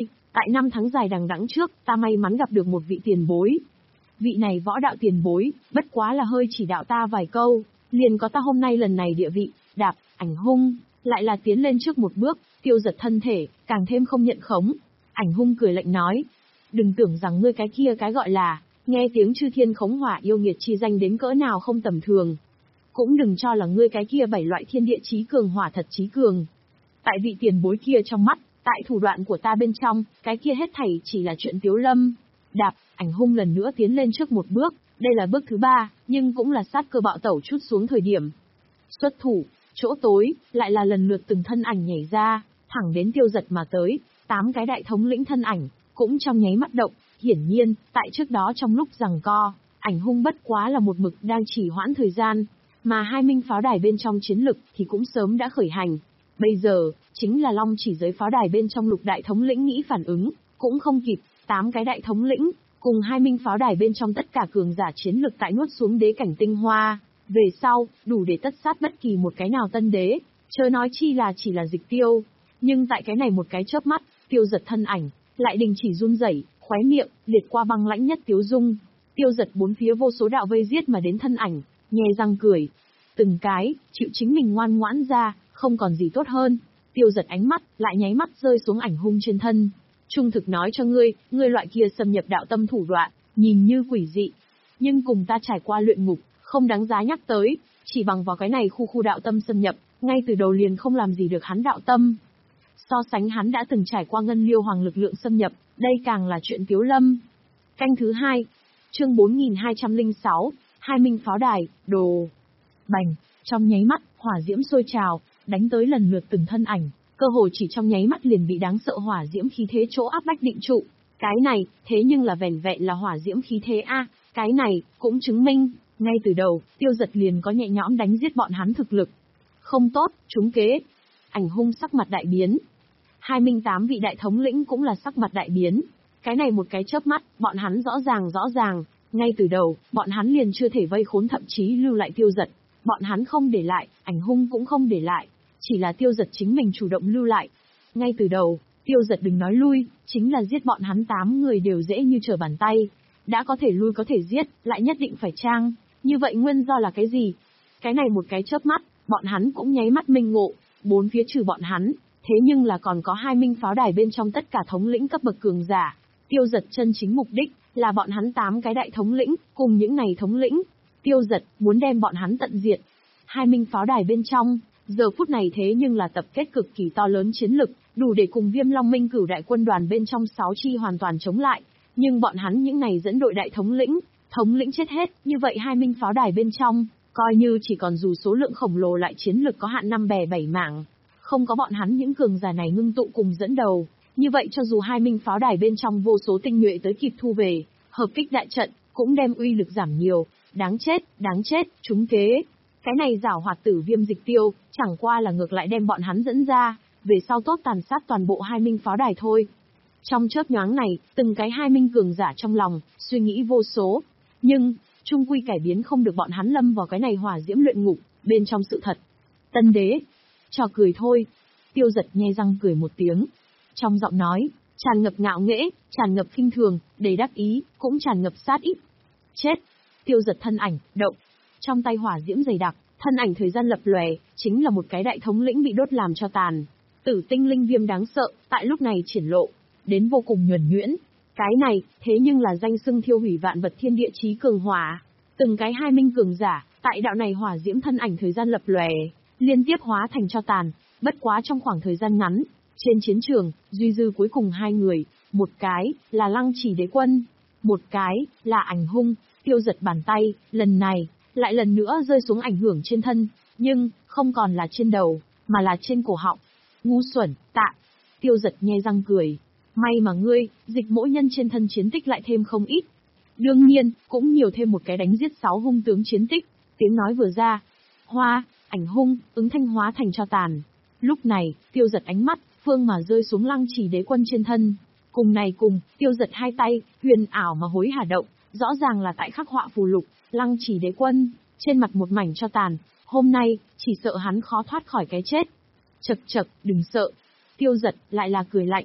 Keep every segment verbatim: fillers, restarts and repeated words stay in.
tại năm tháng dài đằng đẵng trước, ta may mắn gặp được một vị tiền bối. Vị này võ đạo tiền bối, bất quá là hơi chỉ đạo ta vài câu, liền có ta hôm nay lần này địa vị, đạp, ảnh hung, lại là tiến lên trước một bước, Tiêu Giật thân thể, càng thêm không nhận khống. Ảnh hung cười lạnh nói, đừng tưởng rằng ngươi cái kia cái gọi là, nghe tiếng chư thiên khống hỏa yêu nghiệt chi danh đến cỡ nào không tầm thường. Cũng đừng cho là ngươi cái kia bảy loại thiên địa chí cường hỏa thật chí cường. Tại vị tiền bối kia trong mắt, tại thủ đoạn của ta bên trong, cái kia hết thảy chỉ là chuyện tiếu lâm. Đạp, ảnh hung lần nữa tiến lên trước một bước, đây là bước thứ ba, nhưng cũng là sát cơ bạo tẩu chút xuống thời điểm. Xuất thủ, chỗ tối, lại là lần lượt từng thân ảnh nhảy ra, thẳng đến Tiêu Giật mà tới, tám cái đại thống lĩnh thân ảnh, cũng trong nháy mắt động, hiển nhiên, tại trước đó trong lúc giằng co, ảnh hung bất quá là một mực đang trì hoãn thời gian, mà hai minh pháo đài bên trong chiến lực thì cũng sớm đã khởi hành. Bây giờ, chính là Long Chỉ giới pháo đài bên trong lục đại thống lĩnh nghĩ phản ứng, cũng không kịp, tám cái đại thống lĩnh, cùng hai minh pháo đài bên trong tất cả cường giả chiến lực tại nuốt xuống đế cảnh tinh hoa, về sau, đủ để tất sát bất kỳ một cái nào tân đế, chớ nói chi là chỉ là dịch tiêu. Nhưng tại cái này một cái chớp mắt, Tiêu Giật thân ảnh, lại đình chỉ run rẩy, khóe miệng, liệt qua băng lãnh nhất tiếu dung. Tiêu Giật bốn phía vô số đạo vây giết mà đến thân ảnh, nhe răng cười. Từng cái, chịu chính mình ngoan ngoãn ra, không còn gì tốt hơn. Tiêu Giật ánh mắt, lại nháy mắt rơi xuống ảnh hung trên thân. Trung thực nói cho ngươi, ngươi loại kia xâm nhập đạo tâm thủ đoạn, nhìn như quỷ dị. Nhưng cùng ta trải qua luyện ngục, không đáng giá nhắc tới, chỉ bằng vào cái này khu khu đạo tâm xâm nhập, ngay từ đầu liền không làm gì được hắn đạo tâm. So sánh hắn đã từng trải qua ngân liêu hoàng lực lượng xâm nhập, đây càng là chuyện tiếu lâm. Canh thứ hai, chương bốn nghìn hai trăm lẻ sáu, hai minh pháo đài, đồ. Bành, trong nháy mắt, hỏa diễm sôi trào, đánh tới lần lượt từng thân ảnh, cơ hồ chỉ trong nháy mắt liền bị đáng sợ hỏa diễm khí thế chỗ áp bách định trụ. Cái này, thế nhưng là vẻn vẹn là hỏa diễm khí thế a, cái này, cũng chứng minh, ngay từ đầu, Tiêu Giật liền có nhẹ nhõm đánh giết bọn hắn thực lực. Không tốt, trúng kế. Ảnh hung sắc mặt đại biến. hai mươi tám vị đại thống lĩnh cũng là sắc mặt đại biến. Cái này một cái chớp mắt, bọn hắn rõ ràng rõ ràng, ngay từ đầu, bọn hắn liền chưa thể vây khốn thậm chí lưu lại Tiêu Giật. Bọn hắn không để lại, ảnh hung cũng không để lại, chỉ là Tiêu Giật chính mình chủ động lưu lại. Ngay từ đầu, Tiêu Giật đừng nói lui, chính là giết bọn hắn tám người đều dễ như trở bàn tay. Đã có thể lui có thể giết, lại nhất định phải trang. Như vậy nguyên do là cái gì? Cái này một cái chớp mắt, bọn hắn cũng nháy mắt minh ngộ, bốn phía trừ bọn hắn, thế nhưng là còn có hai minh pháo đài bên trong tất cả thống lĩnh cấp bậc cường giả. Tiêu Giật chân chính mục đích là bọn hắn tám cái đại thống lĩnh, cùng những này thống lĩnh. Tiêu Giật muốn đem bọn hắn tận diệt. Hai minh pháo đài bên trong, giờ phút này thế nhưng là tập kết cực kỳ to lớn chiến lực, đủ để cùng Viêm Long Minh Cửu đại quân đoàn bên trong sáu chi hoàn toàn chống lại. Nhưng bọn hắn những này dẫn đội đại thống lĩnh, thống lĩnh chết hết, như vậy hai minh pháo đài bên trong, coi như chỉ còn dù số lượng khổng lồ lại chiến lực có hạn năm bè bảy mảng. Không có bọn hắn những cường giả này ngưng tụ cùng dẫn đầu, như vậy cho dù hai minh pháo đài bên trong vô số tinh nhuệ tới kịp thu về, hợp kích đại trận, cũng đem uy lực giảm nhiều. Đáng chết, đáng chết, trúng kế. Cái này giảo hoạt tử Viêm Dịch Tiêu, chẳng qua là ngược lại đem bọn hắn dẫn ra, về sau tốt tàn sát toàn bộ hai minh pháo đài thôi. Trong chớp nhoáng này, từng cái hai minh cường giả trong lòng, suy nghĩ vô số. Nhưng, chung quy cải biến không được bọn hắn lâm vào cái này hỏa diễm luyện ngục, bên trong sự thật. Tân đế. Trò cười thôi. Tiêu Giật nhe răng cười một tiếng. Trong giọng nói, tràn ngập ngạo nghễ, tràn ngập khinh thường, đầy đắc ý, cũng tràn ngập sát ý. Chết. Tiêu Giật thân ảnh, động. Trong tay hỏa diễm dày đặc, thân ảnh thời gian lập lòe, chính là một cái đại thống lĩnh bị đốt làm cho tàn. Tử tinh linh viêm đáng sợ, tại lúc này triển lộ, đến vô cùng nhuần nhuyễn. Cái này, thế nhưng là danh xưng thiêu hủy vạn vật thiên địa chí cường hỏa. Từng cái hai minh cường giả, tại đạo này hỏa diễm thân ảnh thời gian lập lòe, liên tiếp hóa thành cho tàn, bất quá trong khoảng thời gian ngắn. Trên chiến trường, duy dư cuối cùng hai người, một cái, là Lăng Chỉ Đế Quân, một cái, là ảnh hung. Tiêu Giật bàn tay, lần này, lại lần nữa rơi xuống ảnh hưởng trên thân, nhưng, không còn là trên đầu, mà là trên cổ họng. Ngu xuẩn, tạ. Tiêu Giật nhe răng cười. May mà ngươi, dịch mỗi nhân trên thân chiến tích lại thêm không ít. Đương nhiên, cũng nhiều thêm một cái đánh giết sáu hung tướng chiến tích. Tiếng nói vừa ra. Hoa, ảnh hung, ứng thanh hóa thành cho tàn. Lúc này, Tiêu Giật ánh mắt, phương mà rơi xuống Lăng Chỉ Đế Quân trên thân. Cùng này cùng, Tiêu Giật hai tay, huyền ảo mà hối hả động. Rõ ràng là tại khắc họa phù lục, Lăng Chỉ Đế Quân, trên mặt một mảnh cho tàn. Hôm nay, chỉ sợ hắn khó thoát khỏi cái chết. Chậc chậc, đừng sợ. Tiêu Giật lại là cười lạnh.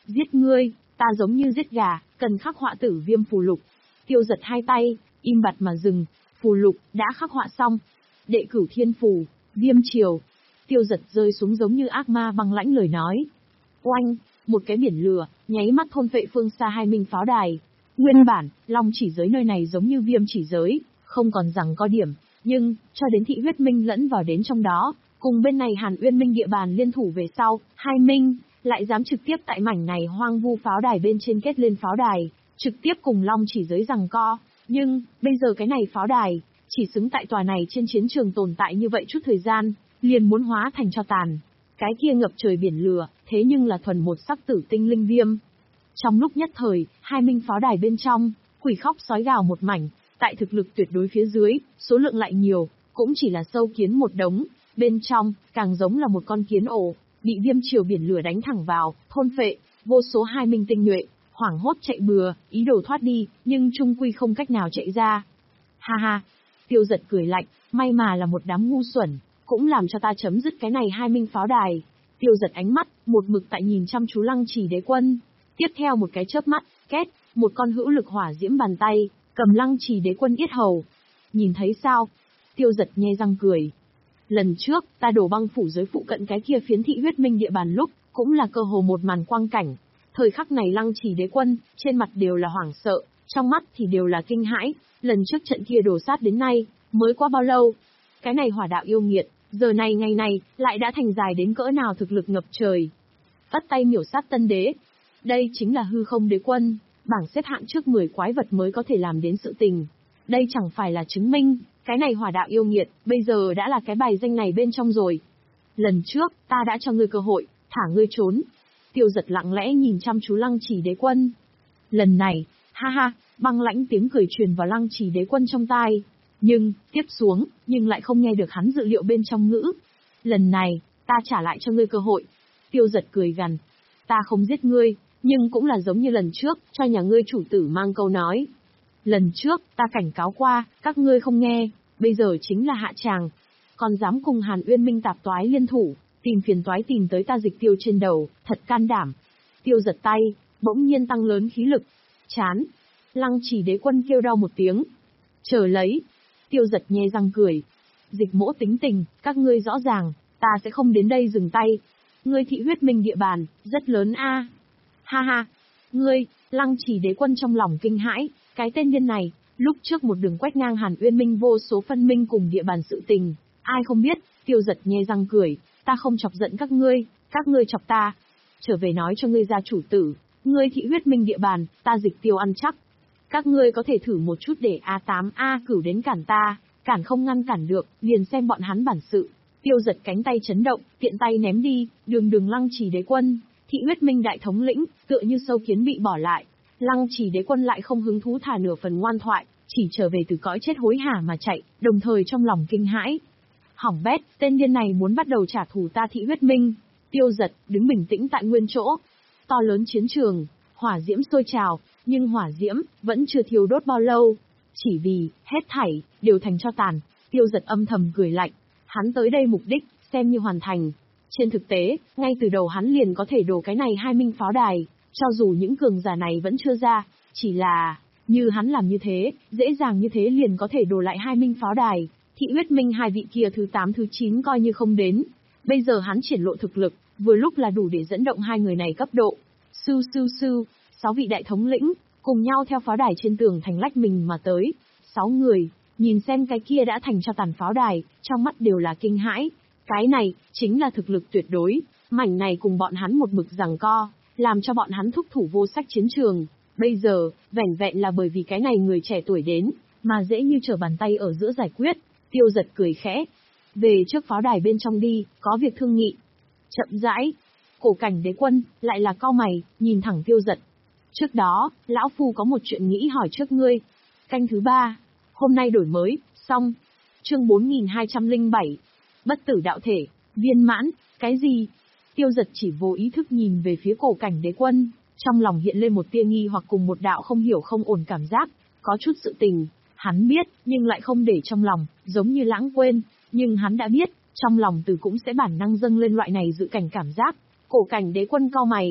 Giết ngươi, ta giống như giết gà, cần khắc họa tử viêm phù lục. Tiêu Giật hai tay, im bặt mà dừng, phù lục, đã khắc họa xong. Đệ cửu thiên phù, viêm triều. Tiêu Giật rơi xuống giống như ác ma băng lãnh lời nói. Oanh, một cái biển lửa, nháy mắt thôn phệ phương xa hai minh pháo đài. Nguyên bản, long chỉ giới nơi này giống như viêm chỉ giới, không còn rằng có điểm, nhưng, cho đến thị huyết minh lẫn vào đến trong đó, cùng bên này Hàn Uyên Minh địa bàn liên thủ về sau, hai minh, lại dám trực tiếp tại mảnh này hoang vu pháo đài bên trên kết lên pháo đài, trực tiếp cùng long chỉ giới rằng co. Nhưng, bây giờ cái này pháo đài, chỉ xứng tại tòa này trên chiến trường tồn tại như vậy chút thời gian, liền muốn hóa thành tro tàn. Cái kia ngập trời biển lửa, thế nhưng là thuần một sắc tử tinh linh viêm. Trong lúc nhất thời, hai minh pháo đài bên trong, quỷ khóc sói gào một mảnh, tại thực lực tuyệt đối phía dưới, số lượng lại nhiều, cũng chỉ là sâu kiến một đống, bên trong, càng giống là một con kiến ổ, bị viêm triều biển lửa đánh thẳng vào, thôn phệ, vô số hai minh tinh nhuệ, hoảng hốt chạy bừa, ý đồ thoát đi, nhưng trung quy không cách nào chạy ra. Ha ha, Tiêu Giật cười lạnh, may mà là một đám ngu xuẩn, cũng làm cho ta chấm dứt cái này hai minh pháo đài. Tiêu Giật ánh mắt, một mực tại nhìn chăm chú Lăng Trì Đế Quân. Tiếp theo một cái chớp mắt, két, một con hữu lực hỏa diễm bàn tay, cầm Lăng Trì Đế Quân yết hầu. Nhìn thấy sao? Tiêu Giật nhe răng cười. Lần trước, ta đổ băng phủ giới phụ cận cái kia phiến thị huyết minh địa bàn lúc, cũng là cơ hồ một màn quang cảnh. Thời khắc này Lăng Trì Đế Quân, trên mặt đều là hoảng sợ, trong mắt thì đều là kinh hãi. Lần trước trận kia đổ sát đến nay, mới qua bao lâu? Cái này hỏa đạo yêu nghiệt, giờ này ngày này, lại đã thành dài đến cỡ nào thực lực ngập trời. Bắt tay miểu sát tân đế. Đây chính là hư không đế quân, bảng xếp hạng trước mười quái vật mới có thể làm đến sự tình. Đây chẳng phải là chứng minh, cái này hỏa đạo yêu nghiệt, bây giờ đã là cái bài danh này bên trong rồi. Lần trước, ta đã cho ngươi cơ hội, thả ngươi trốn. Tiêu Giật lặng lẽ nhìn chăm chú Lăng Trì Đế Quân. Lần này, ha ha, băng lãnh tiếng cười truyền vào Lăng Trì Đế Quân trong tai. Nhưng, tiếp xuống, nhưng lại không nghe được hắn dự liệu bên trong ngữ. Lần này, ta trả lại cho ngươi cơ hội. Tiêu Giật cười gằn. Ta không giết ngươi, nhưng cũng là giống như lần trước, cho nhà ngươi chủ tử mang câu nói. Lần trước, ta cảnh cáo qua, các ngươi không nghe, bây giờ chính là hạ tràng. Còn dám cùng Hàn Uyên Minh tạp toái liên thủ, tìm phiền toái tìm tới ta Dịch Tiêu trên đầu, thật can đảm. Tiêu Giật tay, bỗng nhiên tăng lớn khí lực. Chán. Lăng Trì Đế Quân kêu đau một tiếng. Chờ lấy. Tiêu Giật nhe răng cười. Dịch Mỗ tính tình, các ngươi rõ ràng, ta sẽ không đến đây dừng tay. Ngươi thị huyết minh địa bàn, rất lớn a. Ha ha. Ngươi, Lăng Trì Đế Quân trong lòng kinh hãi, cái tên điên này, lúc trước một đường quét ngang Hàn Uyên Minh vô số phân minh cùng địa bàn sự tình, ai không biết. Tiêu Giật nhe răng cười, ta không chọc giận các ngươi, các ngươi chọc ta. Trở về nói cho ngươi gia chủ tử, ngươi thị huyết minh địa bàn, ta Dịch Tiêu ăn chắc. Các ngươi có thể thử một chút để A tám A cửu đến cản ta, cản không ngăn cản được, liền xem bọn hắn bản sự. Tiêu Giật cánh tay chấn động, tiện tay ném đi, đường đường Lăng Trì Đế Quân, thị huyết minh đại thống lĩnh, tựa như sâu kiến bị bỏ lại. Lăng Trì Đế Quân lại không hứng thú thả nửa phần ngoan thoại, chỉ trở về từ cõi chết hối hả mà chạy, đồng thời trong lòng kinh hãi. Hỏng bét, tên điên này muốn bắt đầu trả thù ta thị huyết minh. Tiêu Giật đứng bình tĩnh tại nguyên chỗ. To lớn chiến trường, hỏa diễm sôi trào, nhưng hỏa diễm vẫn chưa thiêu đốt bao lâu. Chỉ vì, hết thảy, đều thành tro tàn. Tiêu Giật âm thầm cười lạnh. Hắn tới đây mục đích, xem như hoàn thành. Trên thực tế, ngay từ đầu hắn liền có thể đổ cái này hai minh pháo đài. Cho dù những cường giả này vẫn chưa ra, chỉ là, như hắn làm như thế, dễ dàng như thế liền có thể đổ lại hai minh pháo đài. Thị huyết minh hai vị kia thứ tám thứ chín coi như không đến. Bây giờ hắn triển lộ thực lực, vừa lúc là đủ để dẫn động hai người này cấp độ. Sư sư sư, sáu vị đại thống lĩnh, cùng nhau theo pháo đài trên tường thành lách mình mà tới. Sáu người, nhìn xem cái kia đã thành cho tàn pháo đài, trong mắt đều là kinh hãi. Cái này, chính là thực lực tuyệt đối, mảnh này cùng bọn hắn một mực giằng co, làm cho bọn hắn thúc thủ vô sách chiến trường. Bây giờ, vẻn vẹn là bởi vì cái này người trẻ tuổi đến, mà dễ như trở bàn tay ở giữa giải quyết. Tiêu Giật cười khẽ. Về trước pháo đài bên trong đi, có việc thương nghị. Chậm rãi. Cổ Cảnh Đế Quân, lại là cau mày, nhìn thẳng Tiêu Giật. Trước đó, lão phu có một chuyện nghĩ hỏi trước ngươi. Canh thứ ba. Hôm nay đổi mới, xong. Chương bốn nghìn hai trăm lẻ bảy. Bất tử đạo thể, viên mãn, cái gì? Tiêu Giật chỉ vô ý thức nhìn về phía Cổ Cảnh Đế Quân, trong lòng hiện lên một tia nghi hoặc cùng một đạo không hiểu không ổn cảm giác, có chút sự tình, hắn biết, nhưng lại không để trong lòng, giống như lãng quên, nhưng hắn đã biết, trong lòng từ cũng sẽ bản năng dâng lên loại này dự cảnh cảm giác. Cổ Cảnh Đế Quân cau mày,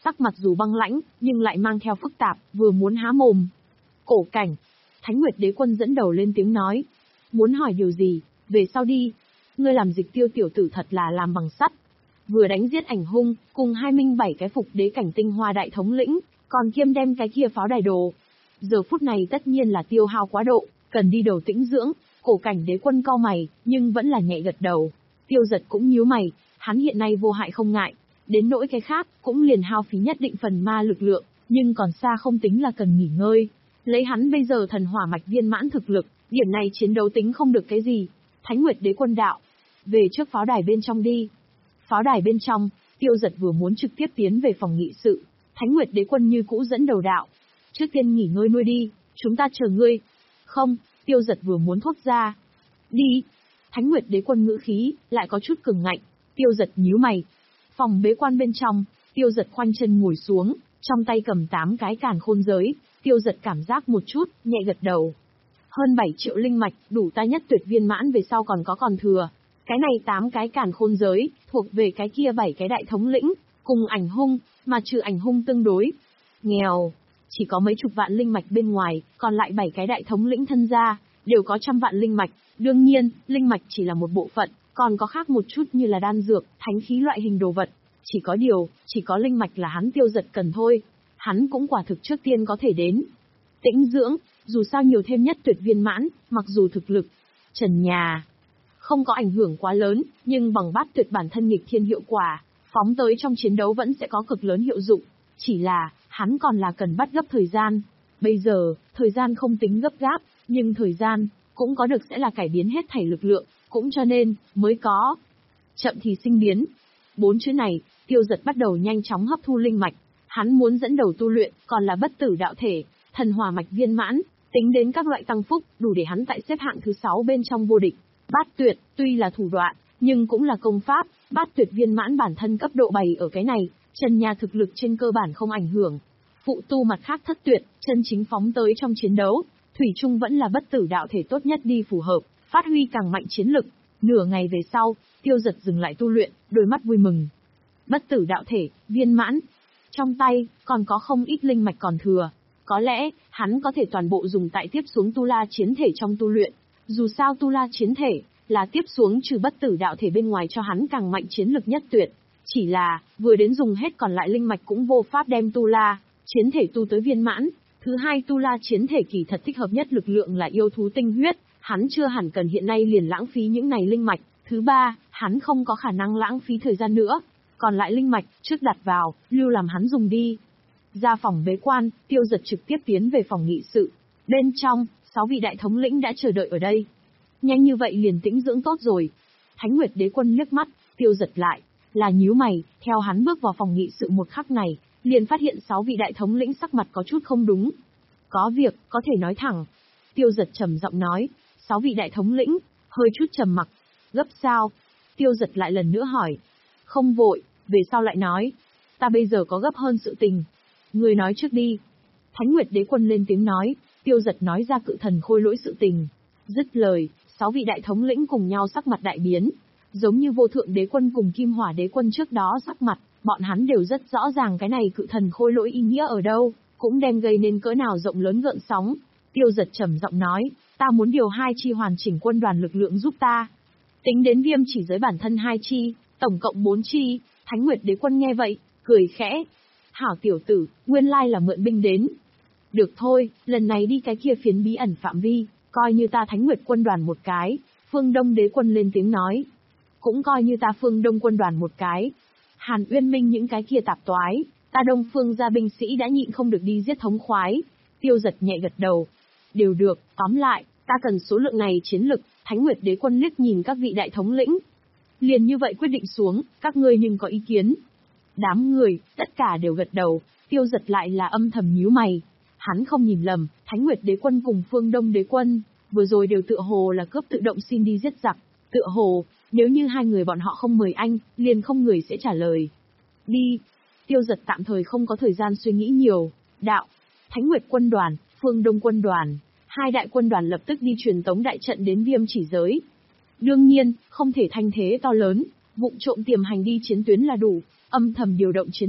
sắc mặt dù băng lãnh, nhưng lại mang theo phức tạp, vừa muốn há mồm. Cổ Cảnh. Thánh Nguyệt Đế Quân dẫn đầu lên tiếng nói. Muốn hỏi điều gì, về sau đi. Ngươi làm Dịch Tiêu tiểu tử thật là làm bằng sắt. Vừa đánh giết Ảnh Hung, cùng hai mươi bảy cái phục đế cảnh tinh hoa đại thống lĩnh, còn kiêm đem cái kia pháo đài đồ. Giờ phút này tất nhiên là tiêu hao quá độ, cần đi đầu tĩnh dưỡng. Cổ Cảnh Đế Quân cau mày, nhưng vẫn là nhẹ gật đầu. Tiêu Giật cũng nhíu mày, hắn hiện nay vô hại không ngại, đến nỗi cái khác, cũng liền hao phí nhất định phần ma lực lượng, nhưng còn xa không tính là cần nghỉ ngơi. Lấy hắn bây giờ thần hỏa mạch viên mãn thực lực, điểm này chiến đấu tính không được cái gì. Thánh Nguyệt Đế Quân đạo, về trước pháo đài bên trong đi. Pháo đài bên trong, Tiêu Giật vừa muốn trực tiếp tiến về phòng nghị sự, Thánh Nguyệt Đế Quân như cũ dẫn đầu đạo. Trước tiên nghỉ ngơi nuôi đi, chúng ta chờ ngươi. Không, Tiêu Giật vừa muốn thốt ra. Đi. Thánh Nguyệt Đế Quân ngữ khí, lại có chút cường ngạnh. Tiêu Giật nhíu mày. Phòng bế quan bên trong, Tiêu Giật khoanh chân ngồi xuống, trong tay cầm tám cái càn khôn giới. Tiêu Giật cảm giác một chút, nhẹ gật đầu. Hơn bảy triệu linh mạch, đủ ta nhất tuyệt viên mãn về sau còn có còn thừa. Cái này tám cái càn khôn giới, thuộc về cái kia bảy cái đại thống lĩnh, cùng Ảnh Hung, mà trừ Ảnh Hung tương đối nghèo, chỉ có mấy chục vạn linh mạch bên ngoài, còn lại bảy cái đại thống lĩnh thân gia, đều có trăm vạn linh mạch. Đương nhiên, linh mạch chỉ là một bộ phận, còn có khác một chút như là đan dược, thánh khí loại hình đồ vật. Chỉ có điều, chỉ có linh mạch là hắn Tiêu Giật cần thôi. Hắn cũng quả thực trước tiên có thể đến. Tĩnh dưỡng, dù sao nhiều thêm nhất tuyệt viên mãn, mặc dù thực lực, trần nhà, không có ảnh hưởng quá lớn, nhưng bằng bát tuyệt bản thân nghịch thiên hiệu quả, phóng tới trong chiến đấu vẫn sẽ có cực lớn hiệu dụng. Chỉ là, hắn còn là cần bắt gấp thời gian. Bây giờ, thời gian không tính gấp gáp, nhưng thời gian, cũng có được sẽ là cải biến hết thảy lực lượng, cũng cho nên, mới có. Chậm thì sinh biến. Bốn chữ này, Tiêu Giật bắt đầu nhanh chóng hấp thu linh mạch. Hắn muốn dẫn đầu tu luyện, còn là bất tử đạo thể, thần hỏa mạch viên mãn, tính đến các loại tăng phúc, đủ để hắn tại xếp hạng thứ sáu bên trong vô địch. Bát tuyệt, tuy là thủ đoạn, nhưng cũng là công pháp, bát tuyệt viên mãn bản thân cấp độ bày ở cái này, trần nhà thực lực trên cơ bản không ảnh hưởng. Phụ tu mặt khác thất tuyệt, chân chính phóng tới trong chiến đấu, thủy chung vẫn là bất tử đạo thể tốt nhất đi phù hợp, phát huy càng mạnh chiến lực. Nửa ngày về sau, Tiêu Giật dừng lại tu luyện, đôi mắt vui mừng. Bất tử đạo thể, viên mãn. Trong tay, còn có không ít linh mạch còn thừa. Có lẽ, hắn có thể toàn bộ dùng tại tiếp xuống tu la chiến thể trong tu luyện. Dù sao tu la chiến thể, là tiếp xuống trừ bất tử đạo thể bên ngoài cho hắn càng mạnh chiến lực nhất tuyệt. Chỉ là, vừa đến dùng hết còn lại linh mạch cũng vô pháp đem tu la chiến thể tu tới viên mãn. Thứ hai, tu la chiến thể kỳ thật thích hợp nhất lực lượng là yêu thú tinh huyết, hắn chưa hẳn cần hiện nay liền lãng phí những này linh mạch. Thứ ba, hắn không có khả năng lãng phí thời gian nữa. Còn lại linh mạch, trước đặt vào, lưu làm hắn dùng đi. Ra phòng bế quan, Tiêu Giật trực tiếp tiến về phòng nghị sự. Bên trong, sáu vị đại thống lĩnh đã chờ đợi ở đây. Nhanh như vậy liền tĩnh dưỡng tốt rồi. Thánh Nguyệt Đế Quân liếc mắt, Tiêu Giật lại, là nhíu mày, theo hắn bước vào phòng nghị sự một khắc này, liền phát hiện sáu vị đại thống lĩnh sắc mặt có chút không đúng. Có việc, có thể nói thẳng. Tiêu Giật trầm giọng nói, sáu vị đại thống lĩnh, hơi chút trầm mặc. Gấp sao? Tiêu Giật lại lần nữa hỏi. Không vội, về sau lại nói. Ta bây giờ có gấp hơn sự tình. Người nói trước đi. Thánh Nguyệt Đế Quân lên tiếng nói, Tiêu Giật nói ra cự thần khôi lỗi sự tình. Dứt lời, sáu vị đại thống lĩnh cùng nhau sắc mặt đại biến. Giống như vô thượng đế quân cùng kim hỏa đế quân trước đó sắc mặt, bọn hắn đều rất rõ ràng cái này cự thần khôi lỗi ý nghĩa ở đâu, cũng đem gây nên cỡ nào rộng lớn gợn sóng. Tiêu Giật trầm giọng nói, ta muốn điều hai chi hoàn chỉnh quân đoàn lực lượng giúp ta. Tính đến viêm chỉ giới bản thân hai chi, tổng cộng bốn chi. Thánh Nguyệt Đế Quân nghe vậy, cười khẽ. Hảo tiểu tử, nguyên lai là mượn binh đến. Được thôi, lần này đi cái kia phiến bí ẩn phạm vi, coi như ta Thánh Nguyệt quân đoàn một cái. Phương Đông Đế Quân lên tiếng nói. Cũng coi như ta Phương Đông quân đoàn một cái. Hàn Uyên Minh những cái kia tạp toái, ta Đông Phương gia binh sĩ đã nhịn không được đi giết thống khoái. Tiêu Giật nhẹ gật đầu. Đều được, tóm lại, ta cần số lượng này chiến lực. Thánh Nguyệt Đế Quân liếc nhìn các vị đại thống lĩnh. Liền như vậy quyết định xuống, các ngươi nhưng có ý kiến. Đám người, tất cả đều gật đầu, Tiêu Giật lại là âm thầm nhíu mày. Hắn không nhìn lầm, Thánh Nguyệt Đế Quân cùng Phương Đông Đế Quân, vừa rồi đều tựa hồ là cướp tự động xin đi giết giặc. Tựa hồ, nếu như hai người bọn họ không mời anh, liền không người sẽ trả lời. Đi. Tiêu Giật tạm thời không có thời gian suy nghĩ nhiều. Đạo. Thánh Nguyệt quân đoàn, Phương Đông quân đoàn. Hai đại quân đoàn lập tức đi truyền tống đại trận đến viêm chỉ giới. Đương nhiên, không thể thanh thế to lớn, vụng trộm tiềm hành đi chiến tuyến là đủ, âm thầm điều động chiến lực,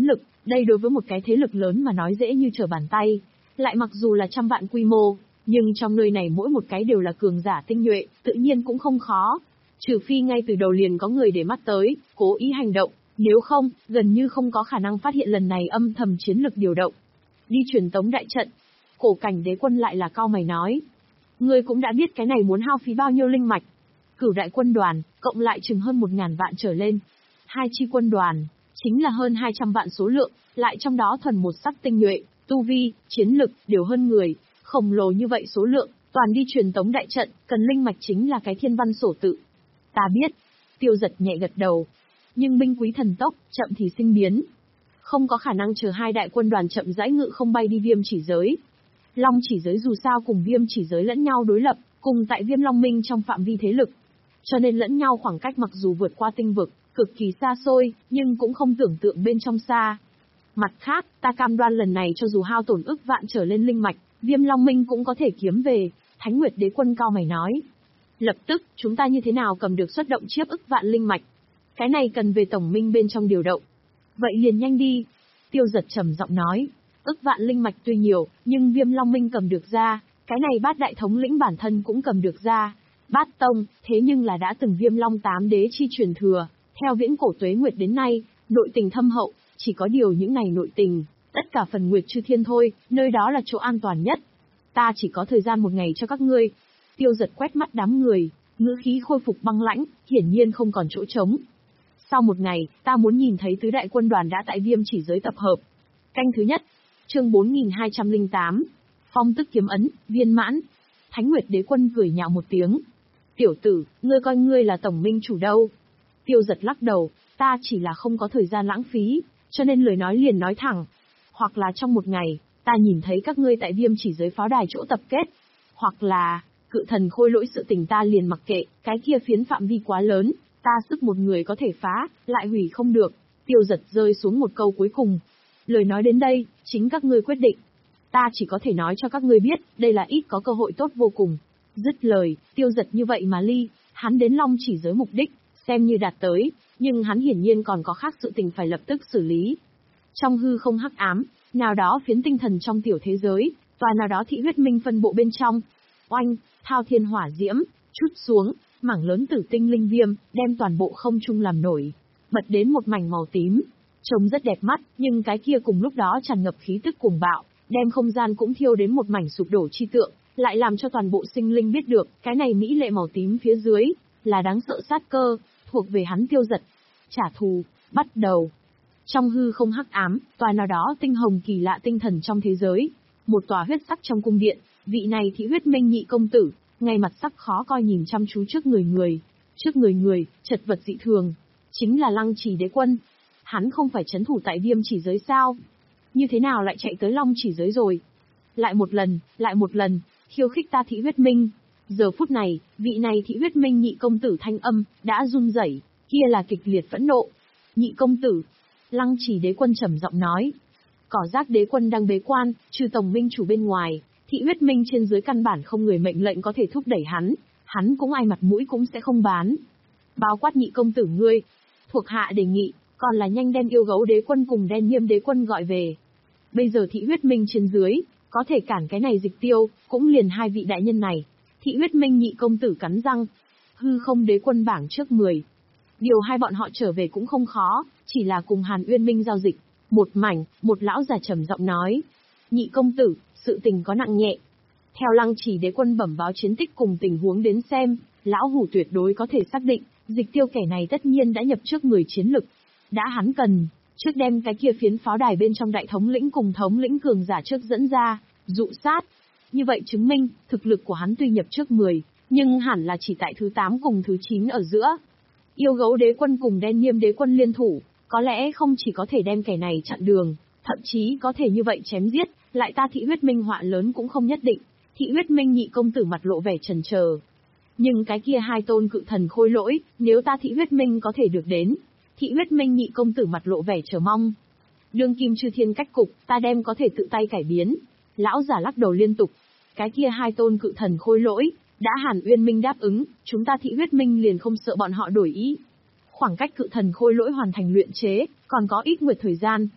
Đây đối với một cái thế lực lớn mà nói dễ như trở bàn tay. Lại mặc dù là trăm vạn quy mô, nhưng trong nơi này mỗi một cái đều là cường giả tinh nhuệ, tự nhiên cũng không khó. Trừ phi ngay từ đầu liền có người để mắt tới, cố ý hành động, nếu không, gần như không có khả năng phát hiện lần này âm thầm chiến lực điều động. Đi truyền tống đại trận. Cổ Cảnh Đế Quân lại là cau mày nói. Ngươi cũng đã biết cái này muốn hao phí bao nhiêu linh mạch. Cửu đại quân đoàn, cộng lại chừng hơn một ngàn vạn trở lên. Hai chi quân đoàn, chính là hơn hai trăm vạn số lượng, lại trong đó thuần một sắc tinh nhuệ, tu vi, chiến lực, đều hơn người. Khổng lồ như vậy số lượng, toàn đi truyền tống đại trận, cần linh mạch chính là cái thiên văn sổ tự. Ta biết. Tiêu Giật nhẹ gật đầu. Nhưng binh quý thần tốc, chậm thì sinh biến. Không có khả năng chờ hai đại quân đoàn chậm rãi ngự không bay đi Viêm Chỉ Giới. Long Chỉ Giới dù sao cùng Viêm Chỉ Giới lẫn nhau đối lập, cùng tại Viêm Long Minh trong phạm vi thế lực. Cho nên lẫn nhau khoảng cách mặc dù vượt qua tinh vực, cực kỳ xa xôi, nhưng cũng không tưởng tượng bên trong xa. Mặt khác, ta cam đoan lần này cho dù hao tổn ức vạn trở lên linh mạch, Viêm Long Minh cũng có thể kiếm về, Thánh Nguyệt Đế Quân cao mày nói. Lập tức, chúng ta như thế nào cầm được xuất động chiếp ức vạn linh mạch? Cái này cần về tổng minh bên trong điều động. Vậy liền nhanh đi. Tiêu Giật trầm giọng nói. Ức vạn linh mạch tuy nhiều, nhưng Viêm Long Minh cầm được ra, cái này Bát đại thống lĩnh bản thân cũng cầm được ra. Bát tông, thế nhưng là đã từng Viêm Long tám đế chi truyền thừa, theo viễn cổ tuế nguyệt đến nay, nội tình thâm hậu, chỉ có điều những này nội tình, tất cả phần Nguyệt Chư Thiên thôi, nơi đó là chỗ an toàn nhất. Ta chỉ có thời gian một ngày cho các ngươi. Tiêu Giật quét mắt đám người, ngữ khí khôi phục băng lãnh, hiển nhiên không còn chỗ trống. Sau một ngày, ta muốn nhìn thấy tứ đại quân đoàn đã tại Viêm Chỉ Giới tập hợp. Canh thứ nhất, chương bốn nghìn hai trăm lẻ tám, Phong Tức Kiếm Ấn, viên mãn. Thánh Nguyệt Đế Quân cười nhạo một tiếng. Tiểu tử, ngươi coi ngươi là tổng minh chủ đâu? Tiêu Giật lắc đầu, ta chỉ là không có thời gian lãng phí, cho nên lời nói liền nói thẳng. Hoặc là trong một ngày, ta nhìn thấy các ngươi tại Viêm Chỉ Giới pháo đài chỗ tập kết. Hoặc là, cự thần khôi lỗi sự tình ta liền mặc kệ, cái kia phiến phạm vi quá lớn, ta sức một người có thể phá, lại hủy không được. Tiêu Giật rơi xuống một câu cuối cùng. Lời nói đến đây, chính các ngươi quyết định. Ta chỉ có thể nói cho các ngươi biết, đây là ít có cơ hội tốt vô cùng. Dứt lời, Tiêu Giật như vậy mà ly, hắn đến Long Chỉ Giới mục đích, xem như đạt tới, nhưng hắn hiển nhiên còn có khác sự tình phải lập tức xử lý. Trong hư không hắc ám, nào đó phiến tinh thần trong tiểu thế giới, tòa nào đó thị huyết minh phân bộ bên trong. Oanh, thao thiên hỏa diễm, chút xuống, mảng lớn tử tinh linh viêm, đem toàn bộ không trung làm nổi, bật đến một mảnh màu tím. Trông rất đẹp mắt, nhưng cái kia cùng lúc đó tràn ngập khí tức cuồng bạo, đem không gian cũng thiêu đến một mảnh sụp đổ chi tượng, lại làm cho toàn bộ sinh linh biết được, cái này mỹ lệ màu tím phía dưới, là đáng sợ sát cơ, thuộc về hắn Tiêu Giật. Trả thù, bắt đầu. Trong hư không hắc ám, tòa nào đó tinh hồng kỳ lạ tinh thần trong thế giới, một tòa huyết sắc trong cung điện, vị này thị huyết minh nhị công tử, ngay mặt sắc khó coi nhìn chăm chú trước người người. Trước người người, chật vật dị thường, chính là Lăng Trì Đế Quân. Hắn không phải trấn thủ tại Viêm Chỉ Giới sao? Như thế nào lại chạy tới Long Chỉ Giới rồi? Lại một lần, lại một lần, khiêu khích ta thị huyết minh. Giờ phút này, vị này thị huyết minh nhị công tử thanh âm, đã run rẩy, kia là kịch liệt phẫn nộ. Nhị công tử. Lăng Trì Đế Quân trầm giọng nói. Cỏ Giác Đế Quân đang bế quan, trừ tổng minh chủ bên ngoài, thị huyết minh trên dưới căn bản không người mệnh lệnh có thể thúc đẩy hắn, hắn cũng ai mặt mũi cũng sẽ không bán. Bao quát nhị công tử ngươi, thuộc hạ đề nghị, còn là nhanh đem Yêu Gấu Đế Quân cùng Đen Nghiêm Đế Quân gọi về. Bây giờ thị huyết minh trên dưới, có thể cản cái này dịch tiêu, cũng liền hai vị đại nhân này. Thị huyết minh nhị công tử cắn răng. Hư không đế quân bảng trước mười. Điều hai bọn họ trở về cũng không khó, chỉ là cùng Hàn Uyên Minh giao dịch. Một mảnh, một lão già trầm giọng nói. Nhị công tử, sự tình có nặng nhẹ. Theo Lăng Trì Đế Quân bẩm báo chiến tích cùng tình huống đến xem, lão hủ tuyệt đối có thể xác định, dịch tiêu kẻ này tất nhiên đã nhập trước mười chiến lực. Đã hắn cần, trước đem cái kia phiến pháo đài bên trong đại thống lĩnh cùng thống lĩnh cường giả trước dẫn ra, dụ sát. Như vậy chứng minh, thực lực của hắn tuy nhập trước mười, nhưng hẳn là chỉ tại thứ tám cùng thứ chín ở giữa. Yêu Gấu Đế Quân cùng Đen Nghiêm Đế Quân liên thủ, có lẽ không chỉ có thể đem kẻ này chặn đường, thậm chí có thể như vậy chém giết, lại ta thị huyết minh họa lớn cũng không nhất định. Thị huyết minh nhị công tử mặt lộ vẻ chần chờ. Nhưng cái kia hai tôn cự thần khôi lỗi, nếu ta thị huyết minh có thể được đến, thị huyết minh nhị công tử mặt lộ vẻ chờ mong. Đương kim chư thiên cách cục, ta đem có thể tự tay cải biến. Lão giả lắc đầu liên tục. Cái kia hai tôn cự thần khôi lỗi, đã Hàn Uyên Minh đáp ứng, chúng ta thị huyết minh liền không sợ bọn họ đổi ý. Khoảng cách cự thần khôi lỗi hoàn thành luyện chế, còn có ít nguyệt thời gian.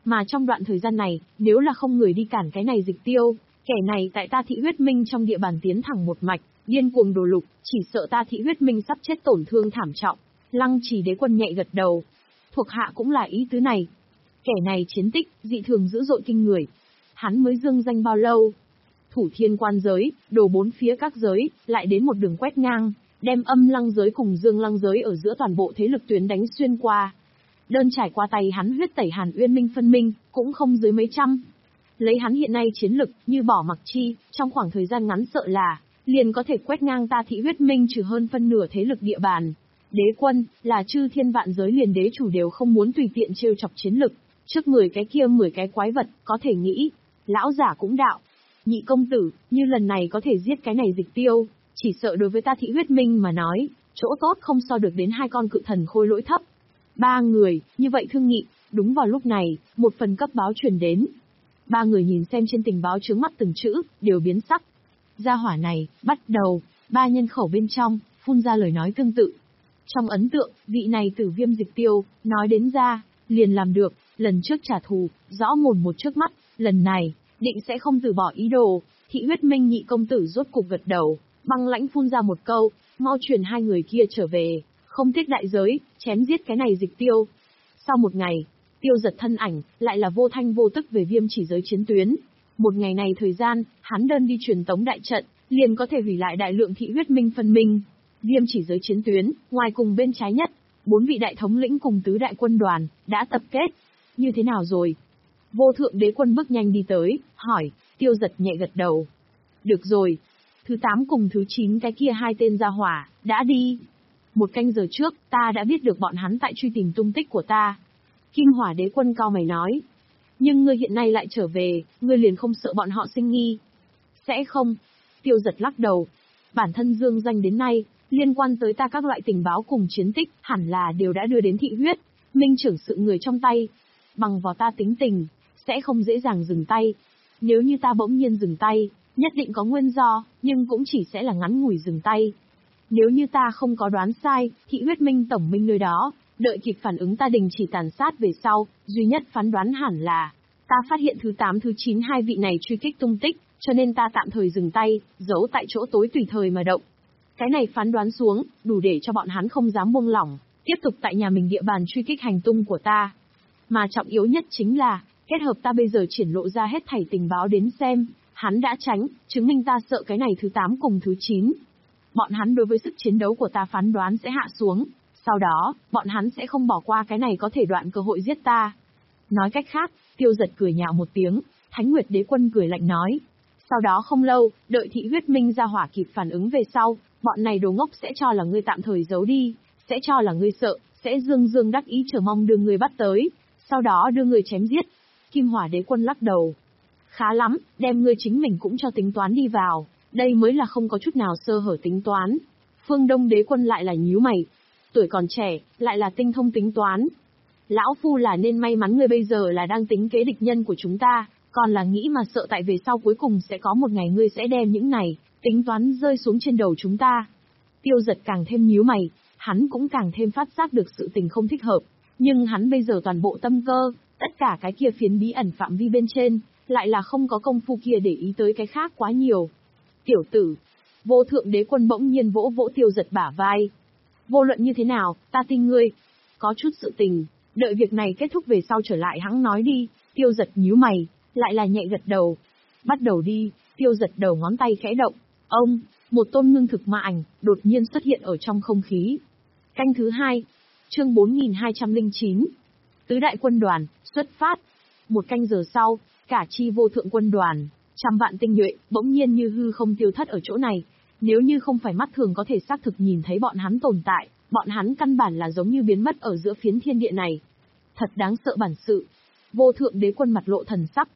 Mà trong đoạn thời gian này, nếu là không người đi cản cái này dịch tiêu, kẻ này tại ta Thị Huyết Minh trong địa bàn tiến thẳng một mạch, điên cuồng đổ lục, chỉ sợ ta Thị Huyết Minh sắp chết tổn thương thảm trọng. Lăng Trì Đế Quân nhẹ gật đầu. Thuộc hạ cũng là ý tứ này. Kẻ này chiến tích, dị thường dữ dội kinh người. Hắn mới dương danh bao lâu? Thủ thiên quan giới, đổ bốn phía các giới, lại đến một đường quét ngang, đem âm lăng giới cùng dương lăng giới ở giữa toàn bộ thế lực tuyến đánh xuyên qua. Đơn trải qua tay hắn huyết tẩy Hàn Uyên Minh phân minh, cũng không dưới mấy trăm. Lấy hắn hiện nay chiến lực, như bỏ mặc chi, trong khoảng thời gian ngắn sợ là, liền có thể quét ngang ta Thị Huyết Minh trừ hơn phân nửa thế lực địa bàn. Đế quân, là chư thiên vạn giới liền đế chủ đều không muốn tùy tiện trêu chọc chiến lực, trước mười cái kia mười cái quái vật, có thể nghĩ. Lão giả cũng đạo. Nhị công tử, như lần này có thể giết cái này dịch tiêu, chỉ sợ đối với ta Thị Huyết Minh mà nói, chỗ tốt không so được đến hai con cự thần khôi lỗi thấp. Ba người, như vậy thương nghị, đúng vào lúc này, một phần cấp báo truyền đến. Ba người nhìn xem trên tình báo chướng mắt từng chữ, đều biến sắc. Gia hỏa này, bắt đầu, ba nhân khẩu bên trong, phun ra lời nói tương tự. Trong ấn tượng, vị này Tử Viêm dịch tiêu, nói đến ra, liền làm được, lần trước trả thù, rõ mồn một trước mắt, lần này, định sẽ không từ bỏ ý đồ. Thị Huyết Minh nhị công tử rốt cục gật đầu, băng lãnh phun ra một câu, mau truyền hai người kia trở về, không tiếc đại giới, chém giết cái này dịch tiêu. Sau một ngày, Tiêu Giật thân ảnh, lại là vô thanh vô tức về Viêm Chỉ giới chiến tuyến. Một ngày này thời gian, hắn đơn đi truyền tống đại trận, liền có thể hủy lại đại lượng Thị Huyết Minh phân minh. Viêm Chỉ giới chiến tuyến, ngoài cùng bên trái nhất, bốn vị đại thống lĩnh cùng tứ đại quân đoàn, đã tập kết. Như thế nào rồi? Vô Thượng Đế Quân bước nhanh đi tới, hỏi. Tiêu Giật nhẹ gật đầu. Được rồi. Thứ tám cùng thứ chín cái kia hai tên gia hỏa, đã đi. Một canh giờ trước, ta đã biết được bọn hắn tại truy tìm tung tích của ta. Kim Hỏa Đế Quân cao mày nói. Nhưng ngươi hiện nay lại trở về, ngươi liền không sợ bọn họ sinh nghi? Sẽ không. Tiêu Giật lắc đầu. Bản thân dương danh đến nay, liên quan tới ta các loại tình báo cùng chiến tích, hẳn là đều đã đưa đến Thị Huyết Minh trưởng sự người trong tay. Bằng vào ta tính tình, sẽ không dễ dàng dừng tay. Nếu như ta bỗng nhiên dừng tay, nhất định có nguyên do, nhưng cũng chỉ sẽ là ngắn ngủi dừng tay. Nếu như ta không có đoán sai, Thị Huyết Minh tổng minh nơi đó, đợi kịp phản ứng ta đình chỉ tàn sát về sau, duy nhất phán đoán hẳn là, ta phát hiện thứ tám thứ chín hai vị này truy kích tung tích, cho nên ta tạm thời dừng tay, giấu tại chỗ tối tùy thời mà động. Cái này phán đoán xuống, đủ để cho bọn hắn không dám buông lỏng, tiếp tục tại nhà mình địa bàn truy kích hành tung của ta. Mà trọng yếu nhất chính là, kết hợp ta bây giờ triển lộ ra hết thảy tình báo đến xem, hắn đã tránh, chứng minh ta sợ cái này thứ tám cùng thứ chín. Bọn hắn đối với sức chiến đấu của ta phán đoán sẽ hạ xuống, sau đó, bọn hắn sẽ không bỏ qua cái này có thể đoạn cơ hội giết ta. Nói cách khác, Tiêu Giật cười nhạo một tiếng, Thánh Nguyệt Đế Quân cười lạnh nói. Sau đó không lâu, đợi Thị Huyết Minh ra hỏa kịp phản ứng về sau, bọn này đồ ngốc sẽ cho là ngươi tạm thời giấu đi, sẽ cho là ngươi sợ, sẽ dương dương đắc ý chờ mong đưa ngươi bắt tới, sau đó đưa ngươi chém giết. Kim Hỏa Đế Quân lắc đầu. Khá lắm, đem ngươi chính mình cũng cho tính toán đi vào, đây mới là không có chút nào sơ hở tính toán. Phương Đông Đế Quân lại là nhíu mày. Tuổi còn trẻ, lại là tinh thông tính toán. Lão Phu là nên may mắn ngươi bây giờ là đang tính kế địch nhân của chúng ta, còn là nghĩ mà sợ tại về sau cuối cùng sẽ có một ngày ngươi sẽ đem những này, tính toán rơi xuống trên đầu chúng ta. Tiêu Giật càng thêm nhíu mày, hắn cũng càng thêm phát giác được sự tình không thích hợp, nhưng hắn bây giờ toàn bộ tâm cơ, tất cả cái kia phiến bí ẩn phạm vi bên trên, lại là không có công phu kia để ý tới cái khác quá nhiều. Tiểu tử, Vô Thượng Đế Quân bỗng nhiên vỗ vỗ Tiêu Giật bả vai. Vô luận như thế nào, ta tin ngươi. Có chút sự tình, đợi việc này kết thúc về sau trở lại hắn nói đi. Tiêu Giật nhíu mày, lại là nhẹ gật đầu. Bắt đầu đi. Tiêu Giật đầu ngón tay khẽ động. Ông, một tôn ngưng thực ma ảnh, đột nhiên xuất hiện ở trong không khí. Canh thứ hai, chương bốn nghìn hai trăm lẻ chín. Tứ đại quân đoàn, xuất phát. Một canh giờ sau, cả chi vô thượng quân đoàn, trăm vạn tinh nhuệ, bỗng nhiên như hư không tiêu thất ở chỗ này. Nếu như không phải mắt thường có thể xác thực nhìn thấy bọn hắn tồn tại, bọn hắn căn bản là giống như biến mất ở giữa phiến thiên địa này. Thật đáng sợ bản sự. Vô Thượng Đế Quân mặt lộ thần sắc.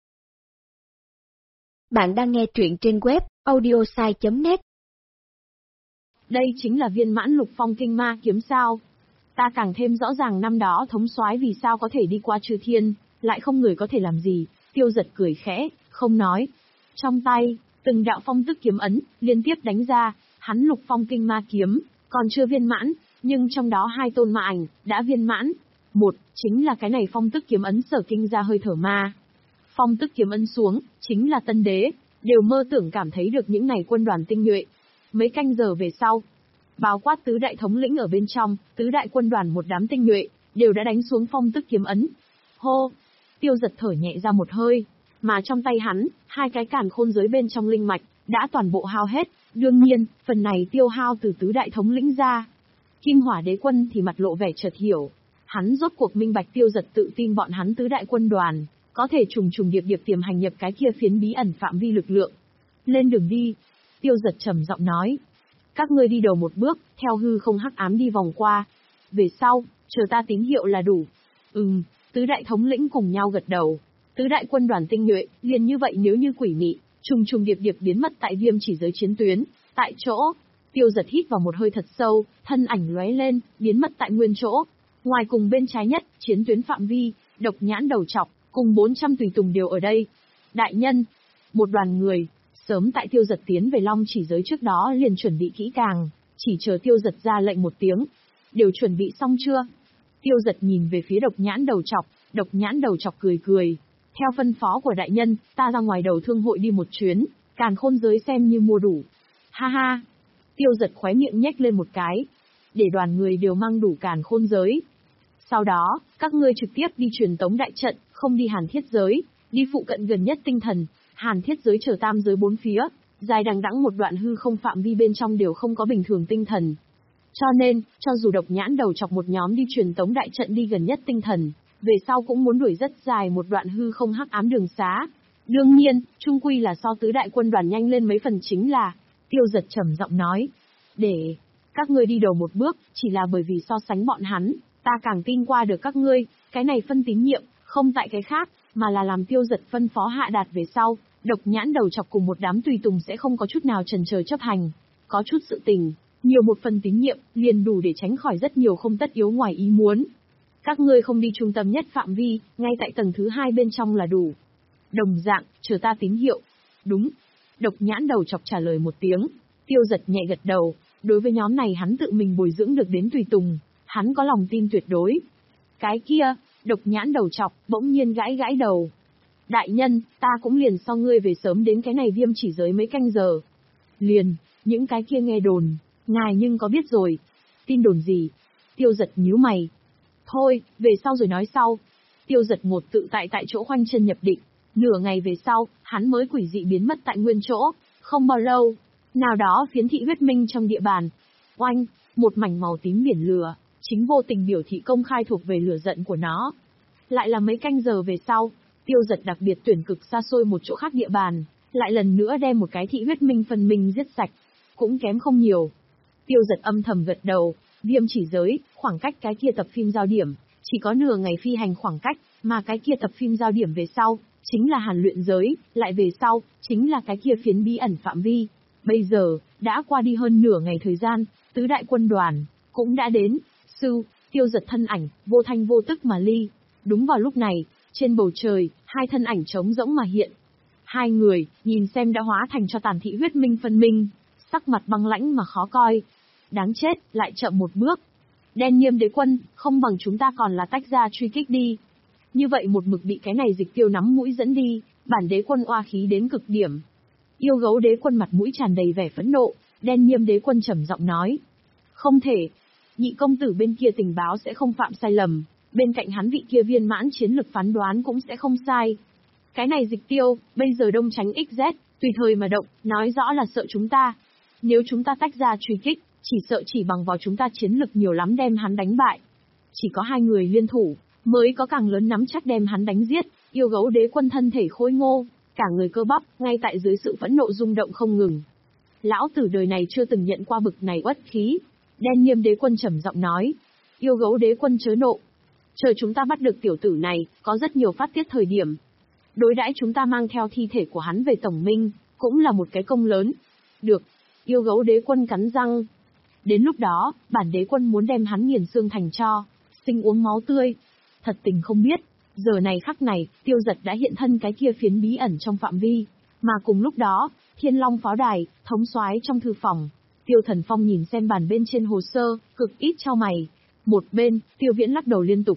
Bạn đang nghe truyện trên web audiosai chấm net. Đây chính là viên mãn lục phong kinh ma kiếm sao. Ta càng thêm rõ ràng năm đó thống soái vì sao có thể đi qua chư thiên, lại không người có thể làm gì. Tiêu Giật cười khẽ, không nói. Trong tay, từng đạo phong tức kiếm ấn, liên tiếp đánh ra, hắn lục phong kinh ma kiếm, còn chưa viên mãn, nhưng trong đó hai tôn ma ảnh, đã viên mãn. Một, chính là cái này phong tức kiếm ấn sở kinh ra hơi thở ma. Phong tức kiếm ấn xuống, chính là tân đế, đều mơ tưởng cảm thấy được những này quân đoàn tinh nhuệ. Mấy canh giờ về sau, báo quát tứ đại thống lĩnh ở bên trong, tứ đại quân đoàn một đám tinh nhuệ, đều đã đánh xuống phong tức kiếm ấn. Hô! Tiêu Giật thở nhẹ ra một hơi, mà trong tay hắn, hai cái càn khôn giới bên trong linh mạch, đã toàn bộ hao hết. Đương nhiên, phần này tiêu hao từ tứ đại thống lĩnh ra. Kim Hỏa Đế Quân thì mặt lộ vẻ chợt hiểu. Hắn rốt cuộc minh bạch Tiêu Giật tự tin bọn hắn tứ đại quân đoàn, có thể trùng trùng điệp điệp tiềm hành nhập cái kia phiến bí ẩn phạm vi lực lượng. Lên đường đi. Tiêu Giật trầm giọng nói. Các ngươi đi đầu một bước, theo hư không hắc ám đi vòng qua. Về sau, chờ ta tín hiệu là đủ. Ừm, tứ đại thống lĩnh cùng nhau gật đầu. Tứ đại quân đoàn tinh nhuệ, liền như vậy nếu như quỷ mị, trùng trùng điệp điệp biến mất tại Viêm Chỉ Giới chiến tuyến, tại chỗ. Tiêu Giật hít vào một hơi thật sâu, thân ảnh lóe lên, biến mất tại nguyên chỗ. Ngoài cùng bên trái nhất, chiến tuyến phạm vi, Độc Nhãn đầu trọc, cùng bốn trăm tùy tùng đều ở đây. Đại nhân, một đoàn người, sớm tại Tiêu Giật tiến về Long Chỉ Giới trước đó liền chuẩn bị kỹ càng, chỉ chờ Tiêu Giật ra lệnh một tiếng. Đều chuẩn bị xong chưa? Tiêu Giật nhìn về phía Độc Nhãn đầu trọc, Độc Nhãn đầu trọc cười cười. Theo phân phó của đại nhân, ta ra ngoài đầu thương hội đi một chuyến, càn khôn giới xem như mua đủ. Ha ha! Tiêu Giật khóe miệng nhếch lên một cái. Để đoàn người đều mang đủ càn khôn giới. Sau đó, các ngươi trực tiếp đi truyền tống đại trận, không đi hàn thiết giới, đi phụ cận gần nhất tinh thần, hàn thiết giới chờ tam giới bốn phía, dài đằng đẵng một đoạn hư không phạm vi bên trong đều không có bình thường tinh thần. Cho nên, cho dù Độc Nhãn đầu chọc một nhóm đi truyền tống đại trận đi gần nhất tinh thần, về sau cũng muốn đuổi rất dài một đoạn hư không hắc ám đường xá. Đương nhiên, chung quy là so tứ đại quân đoàn nhanh lên mấy phần chính là, Tiêu Giật trầm giọng nói, để các ngươi đi đầu một bước, chỉ là bởi vì so sánh bọn hắn, ta càng tin qua được các ngươi, cái này phân tín nhiệm, không tại cái khác, mà là làm Tiêu Giật phân phó hạ đạt về sau, Độc Nhãn đầu chọc cùng một đám tùy tùng sẽ không có chút nào chần chờ chấp hành, có chút sự tình, nhiều một phần tín nhiệm, liền đủ để tránh khỏi rất nhiều không tất yếu ngoài ý muốn. Các ngươi không đi trung tâm nhất phạm vi, ngay tại tầng thứ hai bên trong là đủ. Đồng dạng, chờ ta tín hiệu. Đúng. Độc Nhãn đầu chọc trả lời một tiếng. Tiêu Giật nhẹ gật đầu, đối với nhóm này hắn tự mình bồi dưỡng được đến tùy tùng, hắn có lòng tin tuyệt đối. Cái kia, Độc Nhãn đầu chọc, bỗng nhiên gãi gãi đầu. Đại nhân, ta cũng liền so ngươi về sớm đến cái này Viêm Chỉ Giới mấy canh giờ. Liền, những cái kia nghe đồn, ngài nhưng có biết rồi. Tin đồn gì? Tiêu Giật nhíu mày. Thôi, về sau rồi nói sau. Tiêu Giật một tự tại tại chỗ khoanh chân nhập định. Nửa ngày về sau, hắn mới quỷ dị biến mất tại nguyên chỗ. Không bao lâu, nào đó phiến thị huyết minh trong địa bàn. Oanh, một mảnh màu tím biển lửa, chính vô tình biểu thị công khai thuộc về lửa giận của nó. Lại là mấy canh giờ về sau, Tiêu Giật đặc biệt tuyển cực xa xôi một chỗ khác địa bàn, lại lần nữa đem một cái thị huyết minh phân minh giết sạch. Cũng kém không nhiều. Tiêu Giật âm thầm gật đầu, Viêm Chỉ Giới, khoảng cách cái kia tập phim giao điểm, chỉ có nửa ngày phi hành khoảng cách, mà cái kia tập phim giao điểm về sau, chính là hàn luyện giới, lại về sau, chính là cái kia phiến bí ẩn phạm vi. Bây giờ, đã qua đi hơn nửa ngày thời gian, tứ đại quân đoàn, cũng đã đến. Sư, Tiêu Giật thân ảnh, vô thanh vô tức mà ly. Đúng vào lúc này, trên bầu trời, hai thân ảnh trống rỗng mà hiện. Hai người, nhìn xem đã hóa thành cho tàn thị huyết minh phân minh, sắc mặt băng lãnh mà khó coi. Đáng chết, lại chậm một bước. Đen Nghiêm Đế Quân, không bằng chúng ta còn là tách ra truy kích đi. Như vậy một mực bị cái này Dịch Tiêu nắm mũi dẫn đi, bản đế quân oa khí đến cực điểm. Yêu Gấu Đế Quân mặt mũi tràn đầy vẻ phẫn nộ, Đen Nghiêm Đế Quân trầm giọng nói. Không thể, nhị công tử bên kia tình báo sẽ không phạm sai lầm, bên cạnh hắn vị kia viên mãn chiến lực phán đoán cũng sẽ không sai. Cái này Dịch Tiêu, bây giờ đông tránh ích dét, tùy thời mà động, nói rõ là sợ chúng ta. Nếu chúng ta tách ra truy kích, chỉ sợ chỉ bằng vào chúng ta chiến lực nhiều lắm đem hắn đánh bại. Chỉ có hai người liên thủ, mới có càng lớn nắm chắc đem hắn đánh giết. Yêu Gấu Đế Quân thân thể khôi ngô, cả người cơ bắp, ngay tại dưới sự phẫn nộ rung động không ngừng. Lão tử đời này chưa từng nhận qua bực này uất khí. Đen Nghiêm Đế Quân trầm giọng nói. Yêu Gấu Đế Quân chớ nộ. Chờ chúng ta bắt được tiểu tử này, có rất nhiều phát tiết thời điểm. Đối đãi chúng ta mang theo thi thể của hắn về tổng minh, cũng là một cái công lớn. Được. Yêu Gấu Đế Quân cắn răng. Đến lúc đó, bản đế quân muốn đem hắn nghiền xương thành tro, sinh uống máu tươi. Thật tình không biết, giờ này khắc này, Tiêu Giật đã hiện thân cái kia phiến bí ẩn trong phạm vi. Mà cùng lúc đó, Thiên Long pháo đài, thống soái trong thư phòng. Tiêu Thần Phong nhìn xem bàn bên trên hồ sơ, cực ít trao mày. Một bên, Tiêu Viễn lắc đầu liên tục.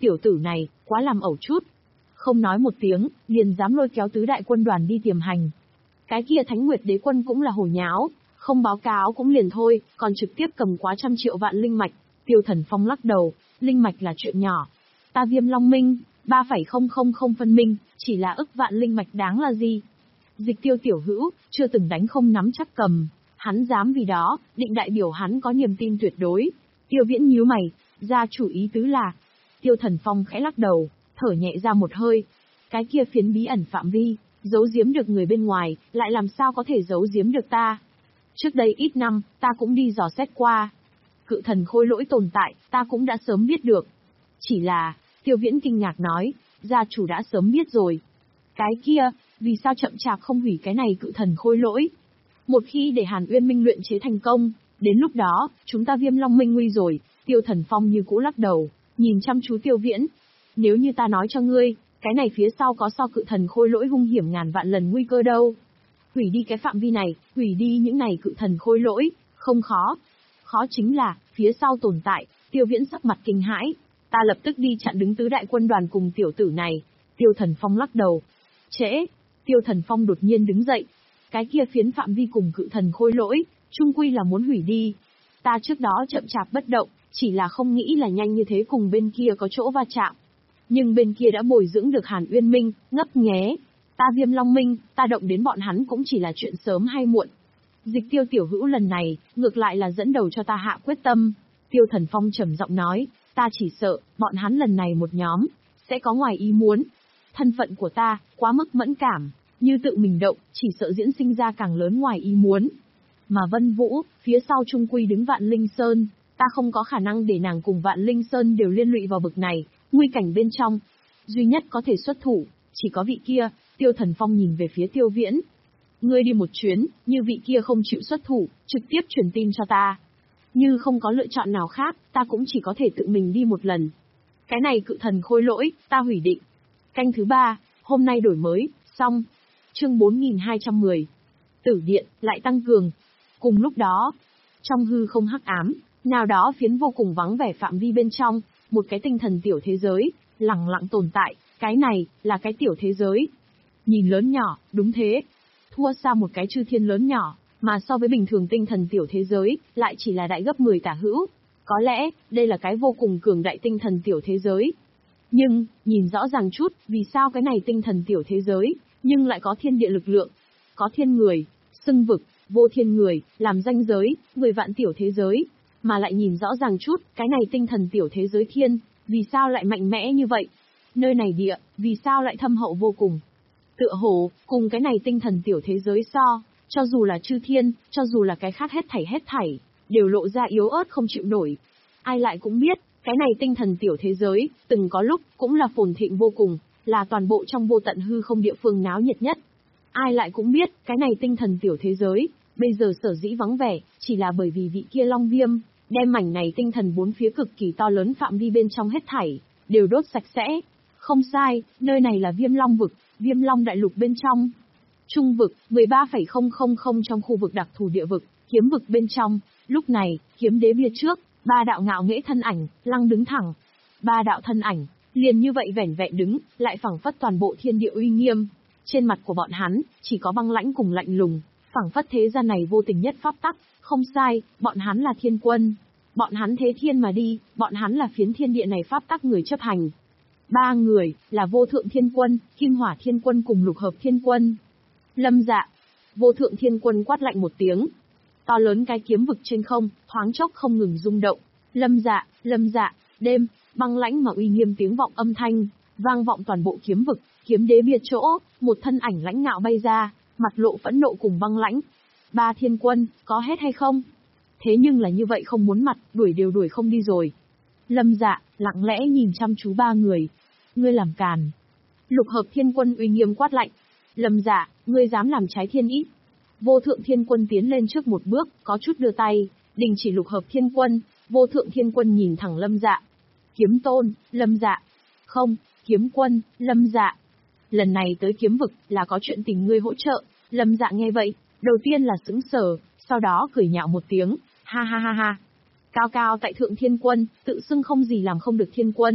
tiểu tử này, quá làm ẩu chút. Không nói một tiếng, liền dám lôi kéo tứ đại quân đoàn đi tiềm hành. Cái kia Thánh Nguyệt Đế quân cũng là hồ nháo, không báo cáo cũng liền thôi, còn trực tiếp cầm quá trăm triệu vạn linh mạch. Tiêu Thần Phong lắc đầu, linh mạch là chuyện nhỏ. Ta Viêm Long Minh, ba phẩy không không không phân minh, chỉ là ức vạn linh mạch đáng là gì? Dịch Tiêu tiểu hữu, chưa từng đánh không nắm chắc cầm, hắn dám vì đó, định đại biểu hắn có niềm tin tuyệt đối. Tiêu Viễn nhíu mày, ra chủ ý tứ là. Tiêu Thần Phong khẽ lắc đầu, thở nhẹ ra một hơi. Cái kia phiến bí ẩn phạm vi, giấu giếm được người bên ngoài, lại làm sao có thể giấu giếm được ta? Trước đây ít năm, ta cũng đi dò xét qua. Cự thần khôi lỗi tồn tại, ta cũng đã sớm biết được. Chỉ là, Tiêu Viễn kinh ngạc nói, gia chủ đã sớm biết rồi. Cái kia, vì sao chậm chạp không hủy cái này cự thần khôi lỗi? Một khi để Hàn Uyên Minh luyện chế thành công, đến lúc đó, chúng ta Viêm Long Minh nguy rồi. Tiêu Thần Phong như cũ lắc đầu, nhìn chăm chú Tiêu Viễn. Nếu như ta nói cho ngươi, cái này phía sau có so cự thần khôi lỗi hung hiểm ngàn vạn lần nguy cơ đâu. Hủy đi cái phạm vi này, hủy đi những này cự thần khôi lỗi, không khó. Khó chính là, phía sau tồn tại. Tiêu Viễn sắc mặt kinh hãi. Ta lập tức đi chặn đứng tứ đại quân đoàn cùng tiểu tử này. Tiêu Thần Phong lắc đầu. Trễ. Tiêu Thần Phong đột nhiên đứng dậy. Cái kia phiến phạm vi cùng cự thần khôi lỗi, chung quy là muốn hủy đi. Ta trước đó chậm chạp bất động, chỉ là không nghĩ là nhanh như thế cùng bên kia có chỗ va chạm. Nhưng bên kia đã bồi dưỡng được Hàn Uyên Minh, ngấp nghé. Ta Viêm Long Minh, ta động đến bọn hắn cũng chỉ là chuyện sớm hay muộn. Dịch Tiêu tiểu hữu lần này, ngược lại là dẫn đầu cho ta hạ quyết tâm. Tiêu Thần Phong trầm giọng nói, ta chỉ sợ, bọn hắn lần này một nhóm, sẽ có ngoài ý muốn. Thân phận của ta, quá mức mẫn cảm, như tự mình động, chỉ sợ diễn sinh ra càng lớn ngoài ý muốn. Mà Vân Vũ, phía sau trung quy đứng Vạn Linh Sơn, ta không có khả năng để nàng cùng Vạn Linh Sơn đều liên lụy vào bực này, nguy cảnh bên trong. Duy nhất có thể xuất thủ, chỉ có vị kia. Tiêu Thần Phong nhìn về phía Tiêu Viễn. Ngươi đi một chuyến, như vị kia không chịu xuất thủ, trực tiếp truyền tin cho ta. Như không có lựa chọn nào khác, ta cũng chỉ có thể tự mình đi một lần. Cái này cự thần khôi lỗi, ta hủy định. Canh thứ ba, hôm nay đổi mới, xong. Chương bốn nghìn hai trăm mười. Tử điện, lại tăng cường. Cùng lúc đó, trong hư không hắc ám, nào đó phiến vô cùng vắng vẻ phạm vi bên trong, một cái tinh thần tiểu thế giới, lặng lặng tồn tại, cái này, là cái tiểu thế giới. Nhìn lớn nhỏ, đúng thế. Thua xa một cái chư thiên lớn nhỏ, mà so với bình thường tinh thần tiểu thế giới, lại chỉ là đại gấp mười tả hữu. Có lẽ, đây là cái vô cùng cường đại tinh thần tiểu thế giới. Nhưng, nhìn rõ ràng chút, vì sao cái này tinh thần tiểu thế giới, nhưng lại có thiên địa lực lượng. Có thiên người, xưng vực, vô thiên người, làm danh giới, mười vạn tiểu thế giới. Mà lại nhìn rõ ràng chút, cái này tinh thần tiểu thế giới thiên, vì sao lại mạnh mẽ như vậy? Nơi này địa, vì sao lại thâm hậu vô cùng? Tựa hồ, cùng cái này tinh thần tiểu thế giới so, cho dù là chư thiên, cho dù là cái khác hết thảy hết thảy, đều lộ ra yếu ớt không chịu nổi. Ai lại cũng biết, cái này tinh thần tiểu thế giới, từng có lúc, cũng là phồn thịnh vô cùng, là toàn bộ trong vô tận hư không địa phương náo nhiệt nhất. Ai lại cũng biết, cái này tinh thần tiểu thế giới, bây giờ sở dĩ vắng vẻ, chỉ là bởi vì vị kia Long Viêm, đem mảnh này tinh thần bốn phía cực kỳ to lớn phạm vi bên trong hết thảy, đều đốt sạch sẽ. Không sai, nơi này là Viêm Long vực, Viêm Long đại lục bên trong. Trung vực, mười ba phẩy không không không trong khu vực đặc thù địa vực, kiếm vực bên trong, lúc này, kiếm đế bia trước, ba đạo ngạo nghễ thân ảnh, lăng đứng thẳng. Ba đạo thân ảnh, liền như vậy vẻn vẹn đứng, lại phảng phất toàn bộ thiên địa uy nghiêm. Trên mặt của bọn hắn, chỉ có băng lãnh cùng lạnh lùng, phảng phất thế gian này vô tình nhất pháp tắc, không sai, bọn hắn là thiên quân. Bọn hắn thế thiên mà đi, bọn hắn là phiến thiên địa này pháp tắc người chấp hành. Ba người, là vô thượng thiên quân, kim hỏa thiên quân cùng lục hợp thiên quân. Lâm Dạ. Vô thượng thiên quân quát lạnh một tiếng. To lớn cái kiếm vực trên không, thoáng chốc không ngừng rung động. Lâm Dạ, Lâm Dạ, đêm, băng lãnh mà uy nghiêm tiếng vọng âm thanh, vang vọng toàn bộ kiếm vực, kiếm đế bia chỗ, một thân ảnh lãnh ngạo bay ra, mặt lộ phẫn nộ cùng băng lãnh. Ba thiên quân, có hết hay không? Thế nhưng là như vậy không muốn mặt, đuổi đều đuổi không đi rồi. Lâm Dạ, lặng lẽ nhìn chăm chú ba người. Ngươi làm càn. Lục hợp thiên quân uy nghiêm quát lạnh. Lâm Dạ, ngươi dám làm trái thiên ý. Vô thượng thiên quân tiến lên trước một bước, có chút đưa tay, đình chỉ lục hợp thiên quân. Vô thượng thiên quân nhìn thẳng Lâm Dạ. Kiếm tôn, Lâm Dạ. Không, kiếm quân, Lâm Dạ. Lần này tới kiếm vực, là có chuyện tình ngươi hỗ trợ. Lâm Dạ nghe vậy, đầu tiên là sững sờ, sau đó cười nhạo một tiếng, ha ha ha ha. Cao cao tại thượng thiên quân, tự xưng không gì làm không được thiên quân.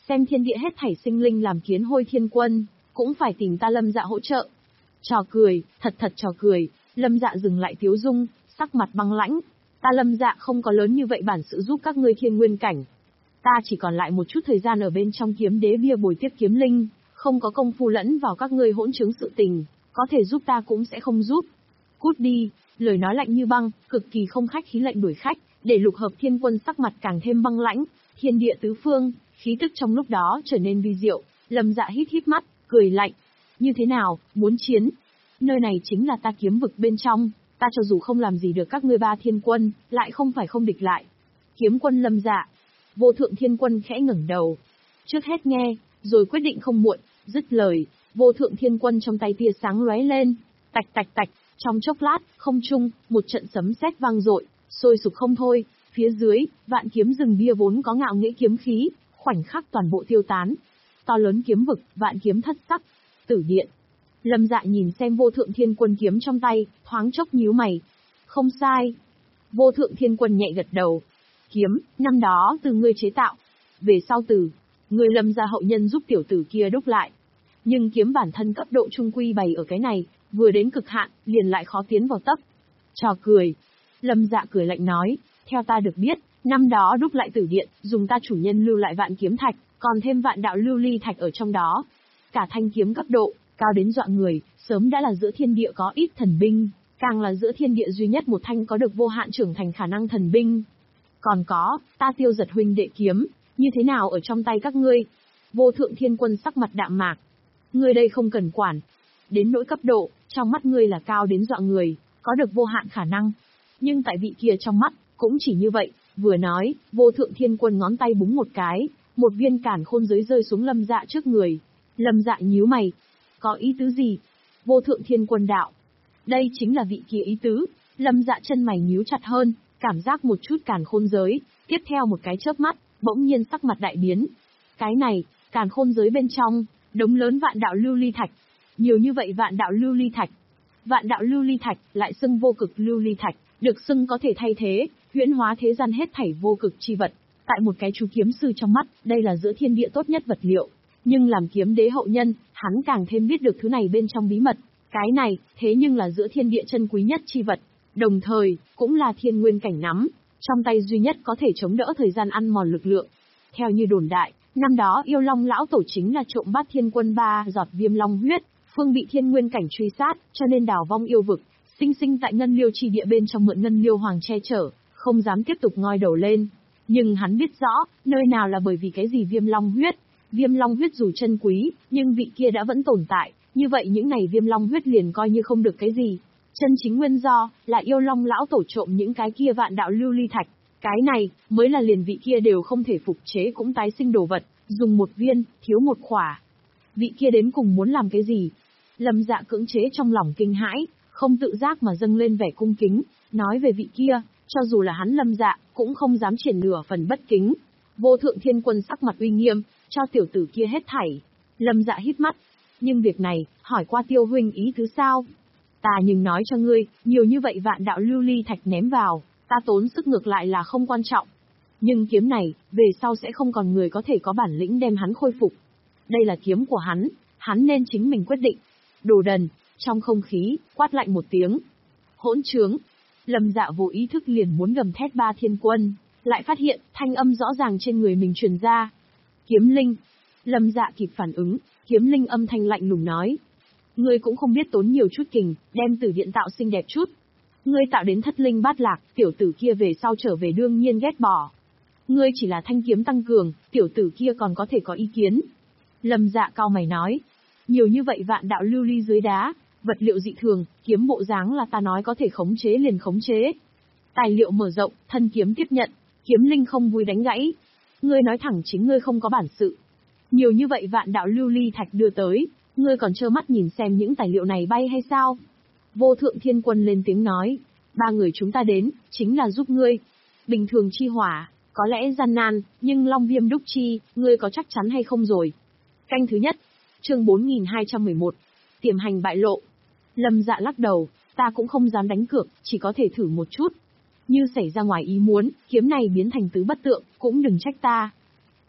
xem thiên địa hết thảy sinh linh làm kiến hôi thiên quân, cũng phải tìm ta Lâm Dạ hỗ trợ. Trò cười, thật thật trò cười, Lâm Dạ dừng lại tiếu dung, sắc mặt băng lãnh. Ta Lâm Dạ không có lớn như vậy bản sự giúp các ngươi thiên nguyên cảnh. Ta chỉ còn lại một chút thời gian ở bên trong kiếm đế bia bồi tiếp kiếm linh, không có công phu lẫn vào các ngươi hỗn chứng sự tình, có thể giúp ta cũng sẽ không giúp. Cút đi, lời nói lạnh như băng, cực kỳ không khách khí lệnh đuổi khách, để Lục Hợp Thiên Quân sắc mặt càng thêm băng lãnh, thiên địa tứ phương, khí tức trong lúc đó trở nên vi diệu. Lâm Dạ hít hít mắt, cười lạnh. Như thế nào, muốn chiến? Nơi này chính là ta kiếm vực bên trong, ta cho dù không làm gì được các ngươi ba thiên quân, lại không phải không địch lại. Kiếm quân Lâm Dạ. Vô Thượng Thiên Quân khẽ ngẩng đầu. Trước hết nghe, rồi quyết định không muộn, dứt lời, Vô Thượng Thiên Quân trong tay tia sáng lóe lên, tạch tạch tạch, trong chốc lát, không trung, một trận sấm sét vang dội, sôi sục không thôi, phía dưới, vạn kiếm rừng bia vốn có ngạo nghễ kiếm khí, khoảnh khắc toàn bộ tiêu tán. To lớn kiếm vực, vạn kiếm thất sắc, tử điện. Lâm Dạ nhìn xem Vô Thượng Thiên Quân kiếm trong tay, thoáng chốc nhíu mày. Không sai. Vô Thượng Thiên Quân nhẹ gật đầu. Kiếm, năm đó từ ngươi chế tạo. Về sau từ, ngươi Lâm gia hậu nhân giúp tiểu tử kia đúc lại. Nhưng kiếm bản thân cấp độ trung quy bày ở cái này, vừa đến cực hạn, liền lại khó tiến vào tấp. Trò cười. Lâm Dạ cười lạnh nói, theo ta được biết, năm đó đúc lại tử điện, dùng ta chủ nhân lưu lại vạn kiếm thạch, còn thêm vạn đạo lưu ly thạch ở trong đó. Cả thanh kiếm cấp độ, cao đến dọa người, sớm đã là giữa thiên địa có ít thần binh, càng là giữa thiên địa duy nhất một thanh có được vô hạn trưởng thành khả năng thần binh. Còn có, ta Tiêu Giật huynh đệ kiếm, như thế nào ở trong tay các ngươi? Vô Thượng Thiên Quân sắc mặt đạm mạc. Ngươi đây không cần quản. Đến nỗi cấp độ, trong mắt ngươi là cao đến dọa người, có được vô hạn khả năng. Nhưng tại vị kia trong mắt, cũng chỉ như vậy, vừa nói, Vô Thượng Thiên Quân ngón tay búng một cái, một viên càn khôn giới rơi xuống Lâm Dạ trước người. Lâm Dạ nhíu mày. Có ý tứ gì? Vô Thượng Thiên Quân đạo. Đây chính là vị kia ý tứ. Lâm Dạ chân mày nhíu chặt hơn, cảm giác một chút càn khôn giới, tiếp theo một cái chớp mắt, bỗng nhiên sắc mặt đại biến. Cái này, càn khôn giới bên trong, đống lớn vạn đạo lưu ly thạch. Nhiều như vậy vạn đạo lưu ly thạch. Vạn đạo lưu ly thạch, lại xưng vô cực lưu ly thạch, được xưng có thể thay thế, huyễn hóa thế gian hết thảy vô cực chi vật. Tại một cái chú kiếm sư trong mắt, đây là giữa thiên địa tốt nhất vật liệu. Nhưng làm kiếm đế hậu nhân, hắn càng thêm biết được thứ này bên trong bí mật. Cái này, thế nhưng là giữa thiên địa chân quý nhất chi vật. Đồng thời, cũng là thiên nguyên cảnh nắm, trong tay duy nhất có thể chống đỡ thời gian ăn mòn lực lượng. Theo như đồn đại, năm đó yêu long lão tổ chính là trộm bát thiên quân ba giọt viêm long huyết, phương bị thiên nguyên cảnh truy sát, cho nên đào vong yêu vực, sinh sinh tại ngân liêu chi địa bên trong mượn ngân liêu hoàng che chở, không dám tiếp tục ngoi đầu lên. Nhưng hắn biết rõ, nơi nào là bởi vì cái gì viêm long huyết. Viêm long huyết dù chân quý, nhưng vị kia đã vẫn tồn tại, như vậy những này viêm long huyết liền coi như không được cái gì. Chân chính nguyên do, là yêu long lão tổ trộm những cái kia vạn đạo lưu ly thạch. Cái này, mới là liền vị kia đều không thể phục chế cũng tái sinh đồ vật, dùng một viên, thiếu một khỏa. Vị kia đến cùng muốn làm cái gì? Lâm Dạ cưỡng chế trong lòng kinh hãi, không tự giác mà dâng lên vẻ cung kính, nói về vị kia, cho dù là hắn Lâm Dạ, cũng không dám triển nửa phần bất kính. Vô Thượng Thiên Quân sắc mặt uy nghiêm, cho tiểu tử kia hết thảy. Lâm Dạ hít mắt, nhưng việc này, hỏi qua Tiêu huynh ý thứ sao? Ta nhưng nói cho ngươi, nhiều như vậy vạn đạo lưu ly thạch ném vào, ta tốn sức ngược lại là không quan trọng. Nhưng kiếm này, về sau sẽ không còn người có thể có bản lĩnh đem hắn khôi phục. Đây là kiếm của hắn, hắn nên chính mình quyết định. Đồ đần, trong không khí, quát lạnh một tiếng. Hỗn trướng. Lâm Dạ vô ý thức liền muốn gầm thét ba thiên quân, lại phát hiện, thanh âm rõ ràng trên người mình truyền ra. Kiếm linh. Lâm Dạ kịp phản ứng, kiếm linh âm thanh lạnh lùng nói. Ngươi cũng không biết tốn nhiều chút kình, đem tử điện tạo xinh đẹp chút. Ngươi tạo đến thất linh bát lạc, tiểu tử kia về sau trở về đương nhiên ghét bỏ. Ngươi chỉ là thanh kiếm tăng cường, tiểu tử kia còn có thể có ý kiến. Lâm Dạ cao mày nói. Nhiều như vậy vạn đạo lưu ly dưới đá, vật liệu dị thường, kiếm bộ dáng là ta nói có thể khống chế liền khống chế. Tài liệu mở rộng, thân kiếm tiếp nhận, kiếm linh không vui đánh gãy. Ngươi nói thẳng chính ngươi không có bản sự. Nhiều như vậy vạn đạo lưu ly thạch đưa tới, ngươi còn trơ mắt nhìn xem những tài liệu này bay hay sao? Vô Thượng Thiên Quân lên tiếng nói, ba người chúng ta đến, chính là giúp ngươi. Bình thường chi hỏa, có lẽ gian nan, nhưng long viêm đúc chi, ngươi có chắc chắn hay không rồi? Canh thứ nhất, chương bốn nghìn hai trăm mười một, tiềm hành bại lộ. Lâm Dạ lắc đầu, ta cũng không dám đánh cược, chỉ có thể thử một chút. Như xảy ra ngoài ý muốn, kiếm này biến thành tứ bất tượng, cũng đừng trách ta.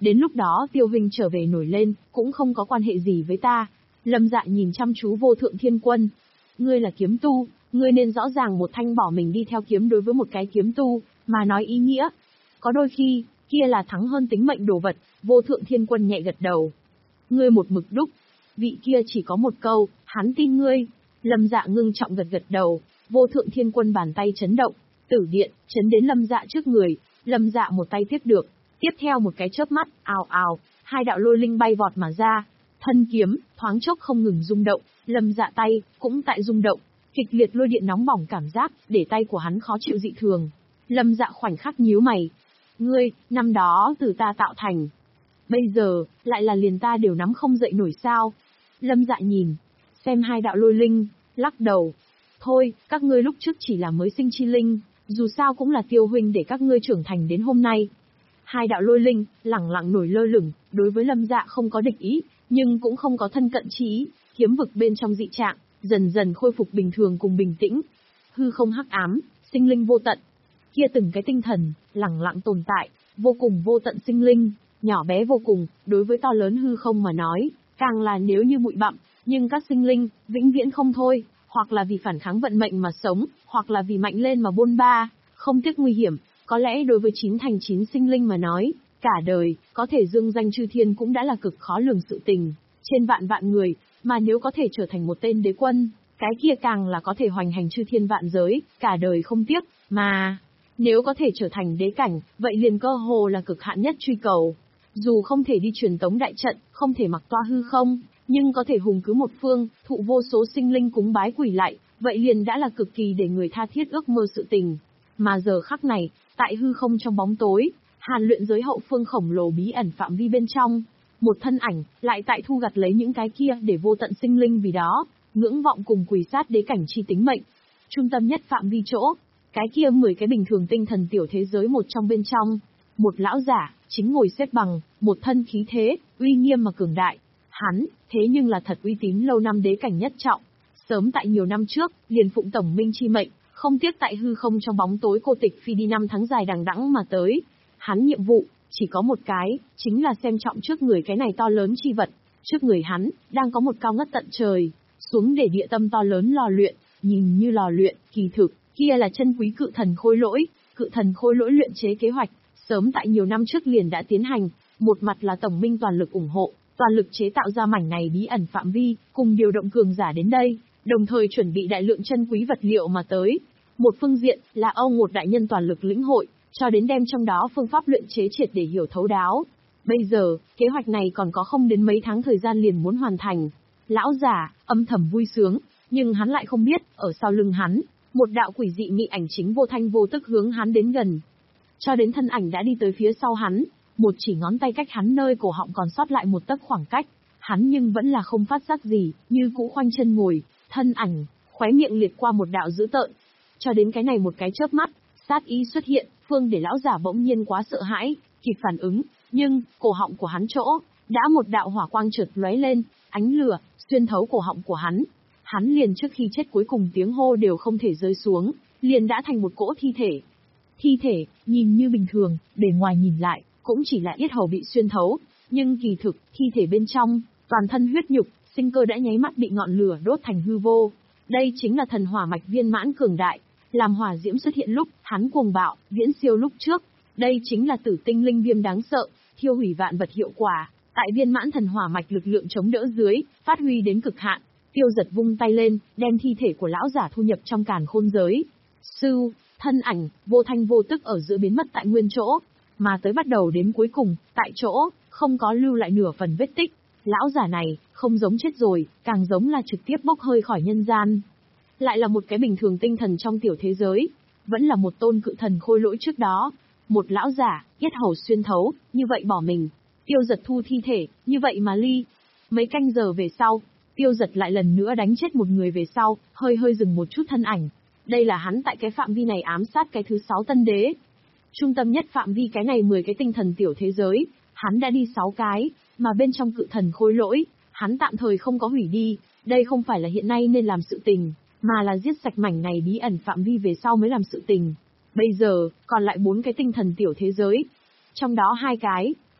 Đến lúc đó Tiêu huynh trở về nổi lên, cũng không có quan hệ gì với ta. Lâm Dạ nhìn chăm chú Vô Thượng Thiên Quân. Ngươi là kiếm tu, ngươi nên rõ ràng một thanh bỏ mình đi theo kiếm đối với một cái kiếm tu, mà nói ý nghĩa. Có đôi khi, kia là thắng hơn tính mệnh đồ vật. Vô Thượng Thiên Quân nhẹ gật đầu. Ngươi một mực đúc. Vị kia chỉ có một câu, hắn tin ngươi. Lâm Dạ ngưng trọng gật gật đầu. Vô Thượng Thiên Quân bàn tay chấn động, tử điện chấn đến Lâm Dạ trước người. Lâm Dạ một tay tiếp được, tiếp theo một cái chớp mắt, ào ào, hai đạo lôi linh bay vọt mà ra. Thân kiếm thoáng chốc không ngừng rung động, Lâm Dạ tay cũng tại rung động, kịch liệt lôi điện nóng bỏng cảm giác để tay của hắn khó chịu dị thường. Lâm Dạ khoảnh khắc nhíu mày. Ngươi, năm đó từ ta tạo thành, bây giờ lại là liền ta đều nắm không dậy nổi sao? Lâm Dạ nhìn xem hai đạo lôi linh, lắc đầu. Thôi, các ngươi lúc trước chỉ là mới sinh chi linh, dù sao cũng là Tiêu huynh để các ngươi trưởng thành đến hôm nay. Hai đạo lôi linh, lẳng lặng nổi lơ lửng, đối với Lâm Dạ không có địch ý, nhưng cũng không có thân cận chi ý, kiếm vực bên trong dị trạng, dần dần khôi phục bình thường cùng bình tĩnh. Hư không hắc ám, sinh linh vô tận. Kia từng cái tinh thần, lẳng lặng tồn tại, vô cùng vô tận sinh linh, nhỏ bé vô cùng, đối với to lớn hư không mà nói, càng là nếu như bụi bặm, nhưng các sinh linh, vĩnh viễn không thôi, hoặc là vì phản kháng vận mệnh mà sống, hoặc là vì mạnh lên mà bôn ba, không tiếc nguy hiểm. Có lẽ đối với chín thành chín sinh linh mà nói, cả đời, có thể dương danh chư thiên cũng đã là cực khó lường sự tình, trên vạn vạn người, mà nếu có thể trở thành một tên đế quân, cái kia càng là có thể hoành hành chư thiên vạn giới, cả đời không tiếc, mà nếu có thể trở thành đế cảnh, vậy liền cơ hồ là cực hạn nhất truy cầu. Dù không thể đi truyền tống đại trận, không thể mặc toa hư không, nhưng có thể hùng cứ một phương, thụ vô số sinh linh cúng bái quỳ lại, vậy liền đã là cực kỳ để người tha thiết ước mơ sự tình. Mà giờ khắc này, tại hư không trong bóng tối, Hàn luyện giới hậu phương khổng lồ bí ẩn phạm vi bên trong, một thân ảnh, lại tại thu gặt lấy những cái kia để vô tận sinh linh vì đó, ngưỡng vọng cùng quỳ sát đế cảnh chi tính mệnh. Trung tâm nhất phạm vi chỗ, cái kia mười cái bình thường tinh thần tiểu thế giới một trong bên trong, một lão giả, chính ngồi xếp bằng, một thân khí thế, uy nghiêm mà cường đại. Hắn, thế nhưng là thật uy tín lâu năm đế cảnh nhất trọng. Sớm tại nhiều năm trước, liền phụng tổng minh chi mệnh, không tiếc tại hư không trong bóng tối cô tịch phi đi năm tháng dài đằng đẵng mà tới. Hắn nhiệm vụ, chỉ có một cái, chính là xem trọng trước người cái này to lớn chi vật. Trước người hắn, đang có một cao ngất tận trời, xuống để địa tâm to lớn lò luyện, nhìn như lò luyện, kỳ thực, kia là chân quý cự thần khôi lỗi. Cự thần khôi lỗi luyện chế kế hoạch, sớm tại nhiều năm trước liền đã tiến hành, một mặt là tổng minh toàn lực ủng hộ, toàn lực chế tạo ra mảnh này bí ẩn phạm vi, cùng điều động cường giả đến đây, đồng thời chuẩn bị đại lượng chân quý vật liệu mà tới. Một phương diện là Âu Ngột đại nhân toàn lực lĩnh hội, cho đến đem trong đó phương pháp luyện chế triệt để hiểu thấu đáo. Bây giờ, kế hoạch này còn có không đến mấy tháng thời gian liền muốn hoàn thành. Lão giả, âm thầm vui sướng, nhưng hắn lại không biết, ở sau lưng hắn, một đạo quỷ dị mị ảnh chính vô thanh vô tức hướng hắn đến gần. Cho đến thân ảnh đã đi tới phía sau hắn, một chỉ ngón tay cách hắn nơi cổ họng còn sót lại một tấc khoảng cách. Hắn nhưng vẫn là không phát giác gì, như cũ khoanh chân ngồi, thân ảnh, khóe miệng liệt qua một đạo dữ tợn. Cho đến cái này một cái chớp mắt, sát ý xuất hiện, phương để lão giả bỗng nhiên quá sợ hãi, kịp phản ứng, nhưng, cổ họng của hắn chỗ, đã một đạo hỏa quang chợt lóe lên, ánh lửa, xuyên thấu cổ họng của hắn. Hắn liền trước khi chết cuối cùng tiếng hô đều không thể rơi xuống, liền đã thành một cỗ thi thể. Thi thể, nhìn như bình thường, bề ngoài nhìn lại, cũng chỉ là yết hầu bị xuyên thấu, nhưng kỳ thực, thi thể bên trong, toàn thân huyết nhục, sinh cơ đã nháy mắt bị ngọn lửa đốt thành hư vô. Đây chính là thần hỏa mạch viên mãn cường đại, làm hỏa diễm xuất hiện lúc, hắn cuồng bạo, viễn siêu lúc trước. Đây chính là tử tinh linh viêm đáng sợ, thiêu hủy vạn vật hiệu quả, tại viên mãn thần hỏa mạch lực lượng chống đỡ dưới, phát huy đến cực hạn. Tiêu Giật vung tay lên, đem thi thể của lão giả thu nhập trong càn khôn giới. Sưu, thân ảnh, vô thanh vô tức ở giữa biến mất tại nguyên chỗ, mà tới bắt đầu đến cuối cùng, tại chỗ, không có lưu lại nửa phần vết tích. Lão giả này, không giống chết rồi, càng giống là trực tiếp bốc hơi khỏi nhân gian. Lại là một cái bình thường tinh thần trong tiểu thế giới, vẫn là một tôn cự thần khôi lỗi trước đó. Một lão giả, yết hầu xuyên thấu, như vậy bỏ mình. Tiêu Giật thu thi thể, như vậy mà ly. Mấy canh giờ về sau, Tiêu Giật lại lần nữa đánh chết một người về sau, hơi hơi dừng một chút thân ảnh. Đây là hắn tại cái phạm vi này ám sát cái thứ sáu tân đế. Trung tâm nhất phạm vi cái này mười cái tinh thần tiểu thế giới, hắn đã đi sáu cái, mà bên trong cự thần khôi lỗi, hắn tạm thời không có hủy đi. Đây không phải là hiện nay nên làm sự tình, mà là giết sạch mảnh này bí ẩn phạm vi về sau mới làm sự tình. Bây giờ, còn lại bốn cái tinh thần tiểu thế giới. Trong đó hai cái,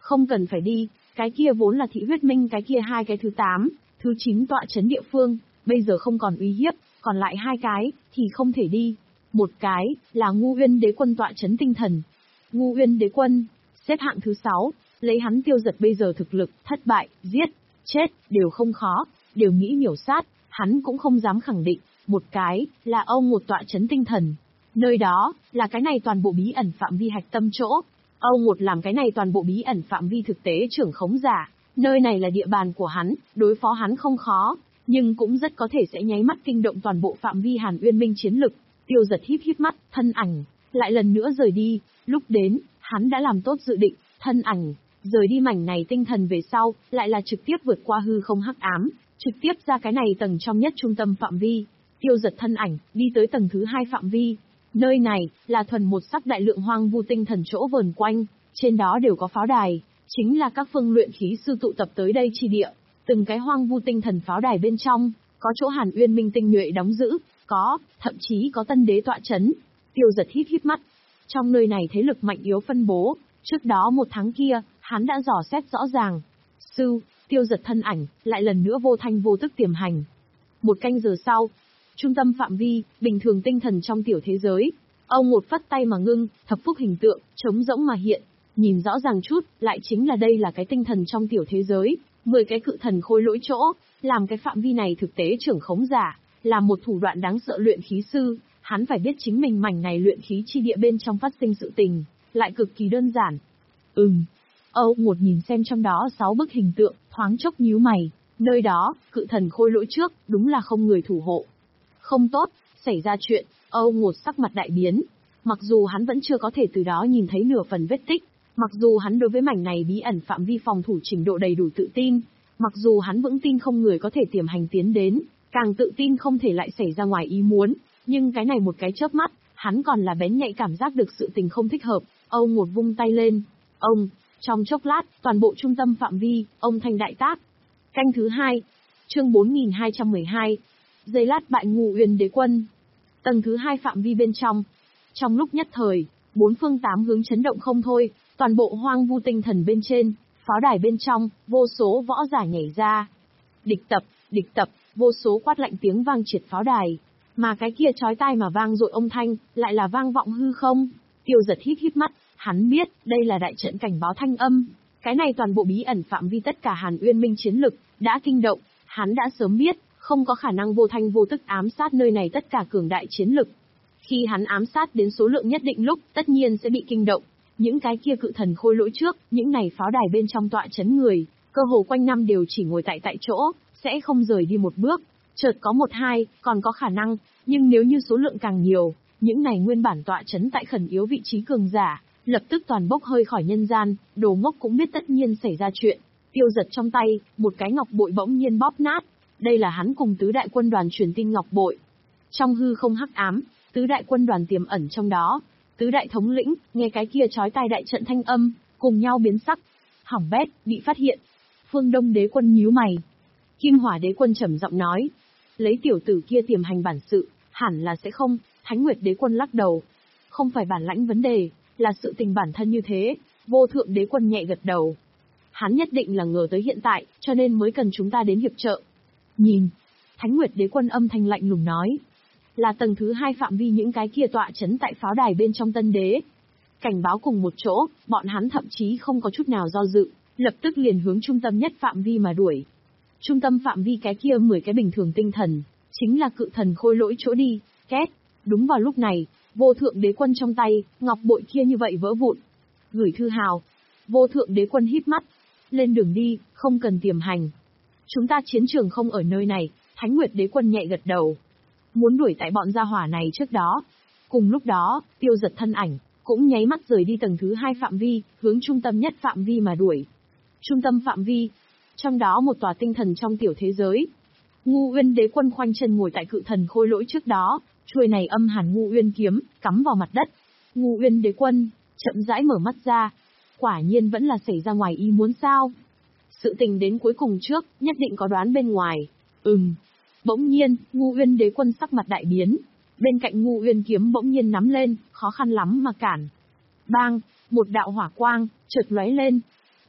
Không cần phải đi, cái kia vốn là thị huyết minh cái kia hai cái thứ tám, thứ chín tọa chấn địa phương, bây giờ không còn uy hiếp, còn lại hai cái, thì không thể đi. Một cái, là Ngu Uyên đế quân tọa chấn tinh thần. Ngu Uyên đế quân, xếp hạng thứ sáu, lấy hắn Tiêu Giật bây giờ thực lực, thất bại, giết, chết, đều không khó, đều nghĩ miểu sát, hắn cũng không dám khẳng định. Một cái, là ông một tọa chấn tinh thần. Nơi đó, là cái này toàn bộ bí ẩn phạm vi hạch tâm chỗ. Âu một làm cái này toàn bộ bí ẩn phạm vi thực tế trưởng khống giả. Nơi này là địa bàn của hắn, đối phó hắn không khó, nhưng cũng rất có thể sẽ nháy mắt kinh động toàn bộ phạm vi Hàn Uyên Minh chiến lực. Tiêu Giật híp híp mắt, thân ảnh, lại lần nữa rời đi. Lúc đến, hắn đã làm tốt dự định, thân ảnh, rời đi mảnh này tinh thần về sau, lại là trực tiếp vượt qua hư không hắc ám, trực tiếp ra cái này tầng trong nhất trung tâm phạm vi. Tiêu Giật thân ảnh, đi tới tầng thứ hai phạm vi. Nơi này, là thuần một sắc đại lượng hoang vu tinh thần chỗ vờn quanh, trên đó đều có pháo đài, chính là các phương luyện khí sư tụ tập tới đây chi địa. Từng cái hoang vu tinh thần pháo đài bên trong, có chỗ Hàn Uyên Minh tinh nhuệ đóng giữ, có, thậm chí có tân đế tọa chấn. Tiêu Giật híp híp mắt. Trong nơi này thế lực mạnh yếu phân bố, trước đó một tháng kia, hắn đã dò xét rõ ràng. Sư, Tiêu Giật thân ảnh, lại lần nữa vô thanh vô tức tiềm hành. Một canh giờ sau, trung tâm phạm vi, bình thường tinh thần trong tiểu thế giới. Ông một phất tay mà ngưng, thập phúc hình tượng, trống rỗng mà hiện. Nhìn rõ ràng chút, lại chính là đây là cái tinh thần trong tiểu thế giới. Mười cái cự thần khôi lỗi chỗ, làm cái phạm vi này thực tế trưởng khống giả, là một thủ đoạn đáng sợ luyện khí sư. Hắn phải biết chính mình mảnh này luyện khí chi địa bên trong phát sinh sự tình, lại cực kỳ đơn giản. Ừm. Âu một nhìn xem trong đó sáu bức hình tượng, thoáng chốc nhíu mày. Nơi đó, cự thần khôi lỗi trước, đúng là không người thủ hộ. Không tốt, xảy ra chuyện, Âu một sắc mặt đại biến. Mặc dù hắn vẫn chưa có thể từ đó nhìn thấy nửa phần vết tích, mặc dù hắn đối với mảnh này bí ẩn phạm vi phòng thủ trình độ đầy đủ tự tin, mặc dù hắn vững tin không người có thể tiềm hành tiến đến, càng tự tin không thể lại xảy ra ngoài ý muốn, nhưng cái này một cái chớp mắt, hắn còn là bén nhạy cảm giác được sự tình không thích hợp. Âu một vung tay lên, ông, trong chốc lát, toàn bộ trung tâm phạm vi, ông thanh đại tác. Canh thứ hai, chương bốn nghìn hai trăm mười hai, giây lát bại Ngu Uyên đế quân. Tầng thứ hai phạm vi bên trong. Trong lúc nhất thời, bốn phương tám hướng chấn động không thôi, toàn bộ hoang vu tinh thần bên trên, pháo đài bên trong, vô số võ giả nhảy ra. Địch tập, địch tập, vô số quát lạnh tiếng vang triệt pháo đài. Mà cái kia chói tai mà vang dội âm thanh, lại là vang vọng hư không. Tiêu Giật híp híp mắt, hắn biết, đây là đại trận cảnh báo thanh âm. Cái này toàn bộ bí ẩn phạm vi tất cả Hàn Uyên Minh chiến lực, đã kinh động, hắn đã sớm biết, không có khả năng vô thanh vô tức ám sát nơi này tất cả cường đại chiến lực. Khi hắn ám sát đến số lượng nhất định lúc, tất nhiên sẽ bị kinh động. Những cái kia cự thần khôi lỗi trước, những này pháo đài bên trong tọa chấn người, cơ hồ quanh năm đều chỉ ngồi tại tại chỗ, sẽ không rời đi một bước. Chợt có một hai, còn có khả năng, nhưng nếu như số lượng càng nhiều, những này nguyên bản tọa chấn tại khẩn yếu vị trí cường giả, lập tức toàn bốc hơi khỏi nhân gian, đồ ngốc cũng biết tất nhiên xảy ra chuyện. Tiêu Giật trong tay, một cái ngọc bội bỗng nhiên bóp nát. Đây là hắn cùng tứ đại quân đoàn truyền tin ngọc bội. Trong hư không hắc ám, tứ đại quân đoàn tiềm ẩn trong đó. Tứ đại thống lĩnh, nghe cái kia chói tai đại trận thanh âm, cùng nhau biến sắc. Hỏng bét, bị phát hiện. Phương Đông đế quân nhíu mày. Kim Hỏa đế quân trầm giọng nói. Lấy tiểu tử kia tiềm hành bản sự, hẳn là sẽ không. Thánh Nguyệt đế quân lắc đầu. Không phải bản lãnh vấn đề, là sự tình bản thân như thế. Vô thượng đế quân nhẹ gật đầu. Hắn nhất định là ngờ tới hiện tại, cho nên mới cần chúng ta đến hiệp trợ. Nhìn, Thánh Nguyệt đế quân âm thanh lạnh lùng nói. Là tầng thứ hai phạm vi những cái kia tọa chấn tại pháo đài bên trong tân đế. Cảnh báo cùng một chỗ, bọn hắn thậm chí không có chút nào do dự, lập tức liền hướng trung tâm nhất phạm vi mà đuổi. Trung tâm phạm vi cái kia mười cái bình thường tinh thần, chính là cự thần khôi lỗi chỗ đi, két. Đúng vào lúc này, vô thượng đế quân trong tay, ngọc bội kia như vậy vỡ vụn. Gửi thư hào. Vô thượng đế quân híp mắt. Lên đường đi, không cần tiềm hành. Chúng ta chiến trường không ở nơi này, Thánh Nguyệt đế quân nhẹ gật đầu. Muốn đuổi tại bọn gia hỏa này trước đó. Cùng lúc đó, Tiêu Giật thân ảnh, cũng nháy mắt rời đi tầng thứ hai phạm vi, hướng trung tâm nhất phạm vi mà đuổi. Trung tâm phạm vi, trong đó một tòa tinh thần trong tiểu thế giới. Ngu Uyên đế quân khoanh chân ngồi tại cự thần khôi lỗi trước đó, chuôi này âm hàn Ngu Uyên kiếm, cắm vào mặt đất. Ngu Uyên đế quân, chậm rãi mở mắt ra. Quả nhiên vẫn là xảy ra ngoài ý muốn sao. Sự tình đến cuối cùng trước, nhất định có đoán bên ngoài. Ừm. Bỗng nhiên, Ngu Uyên đế quân sắc mặt đại biến. Bên cạnh Ngu Uyên kiếm bỗng nhiên nắm lên, khó khăn lắm mà cản. Bang, một đạo hỏa quang, chợt lóe lên.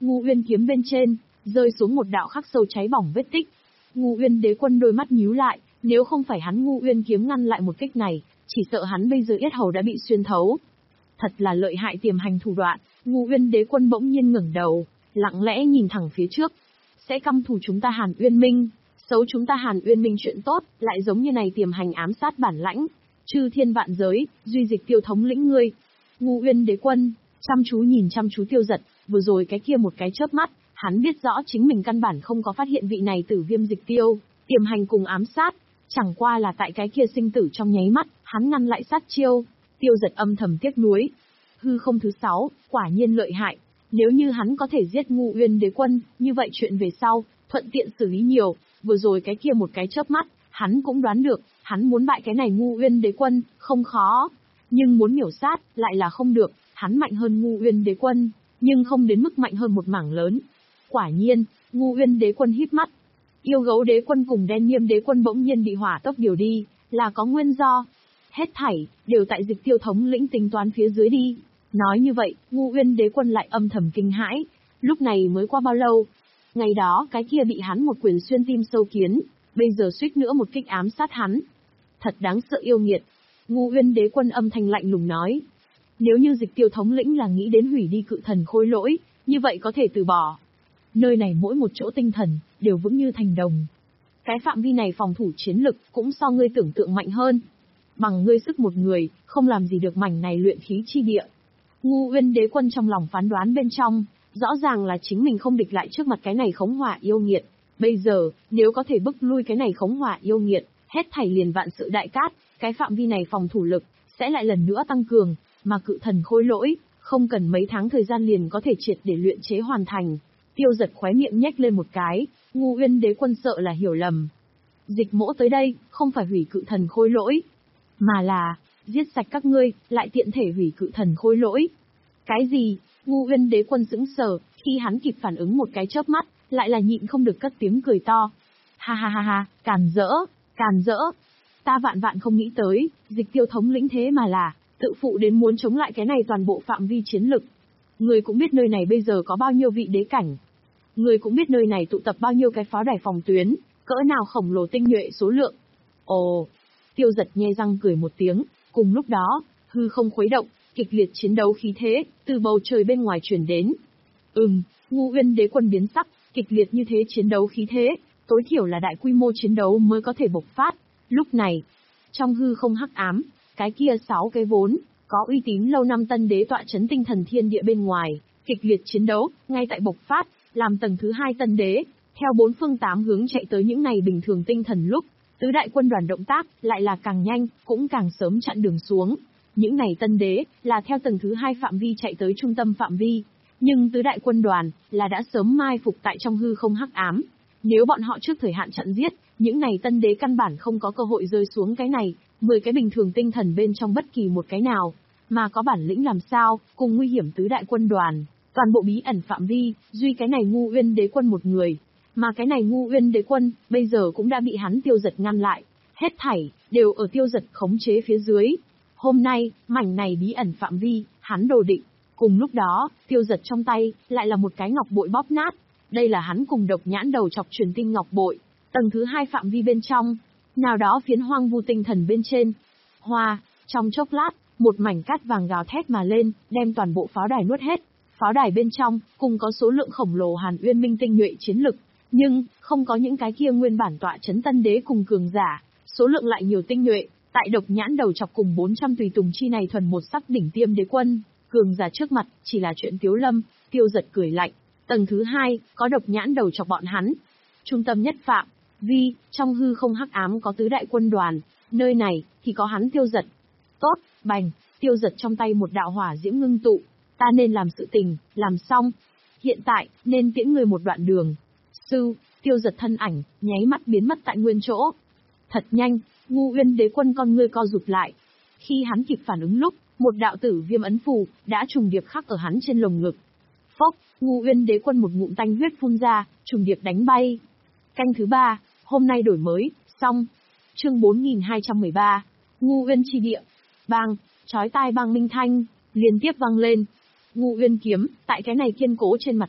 Ngũ Uyên kiếm bên trên, rơi xuống một đạo khắc sâu cháy bỏng vết tích. Ngũ Uyên Đế Quân đôi mắt nhíu lại, nếu không phải hắn Ngũ Uyên kiếm ngăn lại một kích này, chỉ sợ hắn bây giờ yết hầu đã bị xuyên thấu. Thật là lợi hại tiềm hành thủ đoạn. Ngũ Uyên Đế Quân bỗng nhiên ngẩng đầu, lặng lẽ nhìn thẳng phía trước. Sẽ căm thù chúng ta Hàn Uyên Minh, xấu chúng ta Hàn Uyên Minh chuyện tốt, lại giống như này tiềm hành ám sát bản lãnh. Chư thiên vạn giới, duy dịch Tiêu thống lĩnh ngươi. Ngũ Uyên Đế Quân chăm chú nhìn chăm chú Tiêu Giật, vừa rồi cái kia một cái chớp mắt, hắn biết rõ chính mình căn bản không có phát hiện vị này Tử Viêm Dịch Tiêu tiềm hành cùng ám sát, chẳng qua là tại cái kia sinh tử trong nháy mắt, hắn ngăn lại sát chiêu. Tiêu Giật âm thầm tiếc nuối. Hư không thứ sáu, quả nhiên lợi hại. Nếu như hắn có thể giết Ngũ Uyên Đế Quân, như vậy chuyện về sau, thuận tiện xử lý nhiều. Vừa rồi cái kia một cái chớp mắt, hắn cũng đoán được, hắn muốn bại cái này Ngũ Uyên Đế Quân, không khó. Nhưng muốn miểu sát, lại là không được, hắn mạnh hơn Ngũ Uyên Đế Quân, nhưng không đến mức mạnh hơn một mảng lớn. Quả nhiên, Ngũ Uyên Đế Quân híp mắt. Yêu Gấu Đế Quân cùng Đen Nghiêm Đế Quân bỗng nhiên bị hỏa tốc điều đi, là có nguyên do. Hết thảy, đều tại Dịch Tiêu thống lĩnh tính toán phía dưới đi. Nói như vậy, Ngũ Uyên Đế Quân lại âm thầm kinh hãi. Lúc này mới qua bao lâu? Ngày đó cái kia bị hắn một quyền xuyên tim sâu kiến, bây giờ suýt nữa một kích ám sát hắn. Thật đáng sợ yêu nghiệt. Ngũ Uyên Đế Quân âm thanh lạnh lùng nói. Nếu như Dịch Tiêu thống lĩnh là nghĩ đến hủy đi cự thần khôi lỗi, như vậy có thể từ bỏ. Nơi này mỗi một chỗ tinh thần, đều vững như thành đồng. Cái phạm vi này phòng thủ chiến lực, cũng so ngươi tưởng tượng mạnh hơn. Bằng ngươi sức một người, không làm gì được mảnh này luyện khí chi địa. Ngũ Uyên Đế Quân trong lòng phán đoán bên trong, rõ ràng là chính mình không địch lại trước mặt cái này khống hỏa yêu nghiệt. Bây giờ, nếu có thể bức lui cái này khống hỏa yêu nghiệt, hết thảy liền vạn sự đại cát, cái phạm vi này phòng thủ lực, sẽ lại lần nữa tăng cường, mà cự thần khôi lỗi, không cần mấy tháng thời gian liền có thể triệt để luyện chế hoàn thành. Tiêu Giật khóe miệng nhếch lên một cái, Ngũ Uyên Đế Quân sợ là hiểu lầm. Dịch Mỗ tới đây, không phải hủy cự thần khôi lỗi, mà là giết sạch các ngươi, lại tiện thể hủy cự thần khôi lỗi. Cái gì? Ngũ Uyên Đế Quân sững sờ, khi hắn kịp phản ứng một cái chớp mắt, lại là nhịn không được cất tiếng cười to. Ha ha ha ha, càn rỡ, càn rỡ. Ta vạn vạn không nghĩ tới, Dịch Tiêu thống lĩnh thế mà là tự phụ đến muốn chống lại cái này toàn bộ phạm vi chiến lực. Người cũng biết nơi này bây giờ có bao nhiêu vị đế cảnh. Người cũng biết nơi này tụ tập bao nhiêu cái pháo đài phòng tuyến, cỡ nào khổng lồ tinh nhuệ số lượng. Ồ, Tiêu Giật nhe răng cười một tiếng, cùng lúc đó, hư không khuấy động, kịch liệt chiến đấu khí thế, từ bầu trời bên ngoài truyền đến. Ừm, Ngũ Uyên Đế Quân biến sắc, kịch liệt như thế chiến đấu khí thế, tối thiểu là đại quy mô chiến đấu mới có thể bộc phát. Lúc này, trong hư không hắc ám, cái kia sáu cái vốn có uy tín lâu năm tân đế tọa chấn tinh thần thiên địa bên ngoài, kịch liệt chiến đấu, ngay tại bộc phát, làm tầng thứ hai tân đế, theo bốn phương tám hướng chạy tới những này bình thường tinh thần lúc, tứ đại quân đoàn động tác lại là càng nhanh, cũng càng sớm chặn đường xuống. Những này tân đế là theo tầng thứ hai phạm vi chạy tới trung tâm phạm vi, nhưng tứ đại quân đoàn là đã sớm mai phục tại trong hư không hắc ám. Nếu bọn họ trước thời hạn chặn giết, những này tân đế căn bản không có cơ hội rơi xuống cái này, mười cái bình thường tinh thần bên trong bất kỳ một cái nào, mà có bản lĩnh làm sao, cùng nguy hiểm tứ đại quân đoàn, toàn bộ bí ẩn phạm vi, duy cái này Ngũ Uyên Đế Quân một người, mà cái này Ngũ Uyên Đế Quân, bây giờ cũng đã bị hắn Tiêu Giật ngăn lại, hết thảy, đều ở Tiêu Giật khống chế phía dưới. Hôm nay, mảnh này bí ẩn phạm vi, hắn đồ định, cùng lúc đó, Tiêu Giật trong tay, lại là một cái ngọc bội bóp nát, đây là hắn cùng Độc Nhãn Đầu Chọc truyền tinh ngọc bội, tầng thứ hai phạm vi bên trong, nào đó phiến hoang vu tinh thần bên trên. Hoa, trong chốc lát, một mảnh cát vàng gào thét mà lên, đem toàn bộ pháo đài nuốt hết. Pháo đài bên trong, cùng có số lượng khổng lồ Hàn Uyên Minh tinh nhuệ chiến lực, nhưng, không có những cái kia nguyên bản tọa chấn tân đế cùng cường giả, số lượng lại nhiều tinh nhuệ, tại Độc Nhãn Đầu Chọc cùng bốn trăm tùy tùng chi này thuần một sắc đỉnh tiêm đế quân, cường giả trước mặt, chỉ là chuyện tiếu lâm. Tiêu Giật cười lạnh, tầng thứ hai, có Độc Nhãn Đầu Chọc bọn hắn. Trung tâm nhất phạm vi, trong hư không hắc ám có tứ đại quân đoàn, nơi này, thì có hắn Tiêu Giật. Tốt, bành, Tiêu Giật trong tay một đạo hỏa diễm ngưng tụ, ta nên làm sự tình, làm xong. Hiện tại, nên tiễn người một đoạn đường. Sư, Tiêu Giật thân ảnh, nháy mắt biến mất tại nguyên chỗ. Thật nhanh, Ngũ Uyên Đế Quân con ngươi co rụt lại. Khi hắn kịp phản ứng lúc, một đạo tử viêm ấn phù, đã trùng điệp khắc ở hắn trên lồng ngực. Phốc, Ngũ Uyên Đế Quân một ngụm tanh huyết phun ra, trùng điệp đánh bay. Canh thứ ba, hôm nay đổi mới, xong. Chương bốn nghìn hai trăm mười ba, Ngũ Uyên chi địa. Bang, chói tai bang minh thanh, liên tiếp vang lên. Ngũ Uyên kiếm, tại cái này kiên cố trên mặt đất,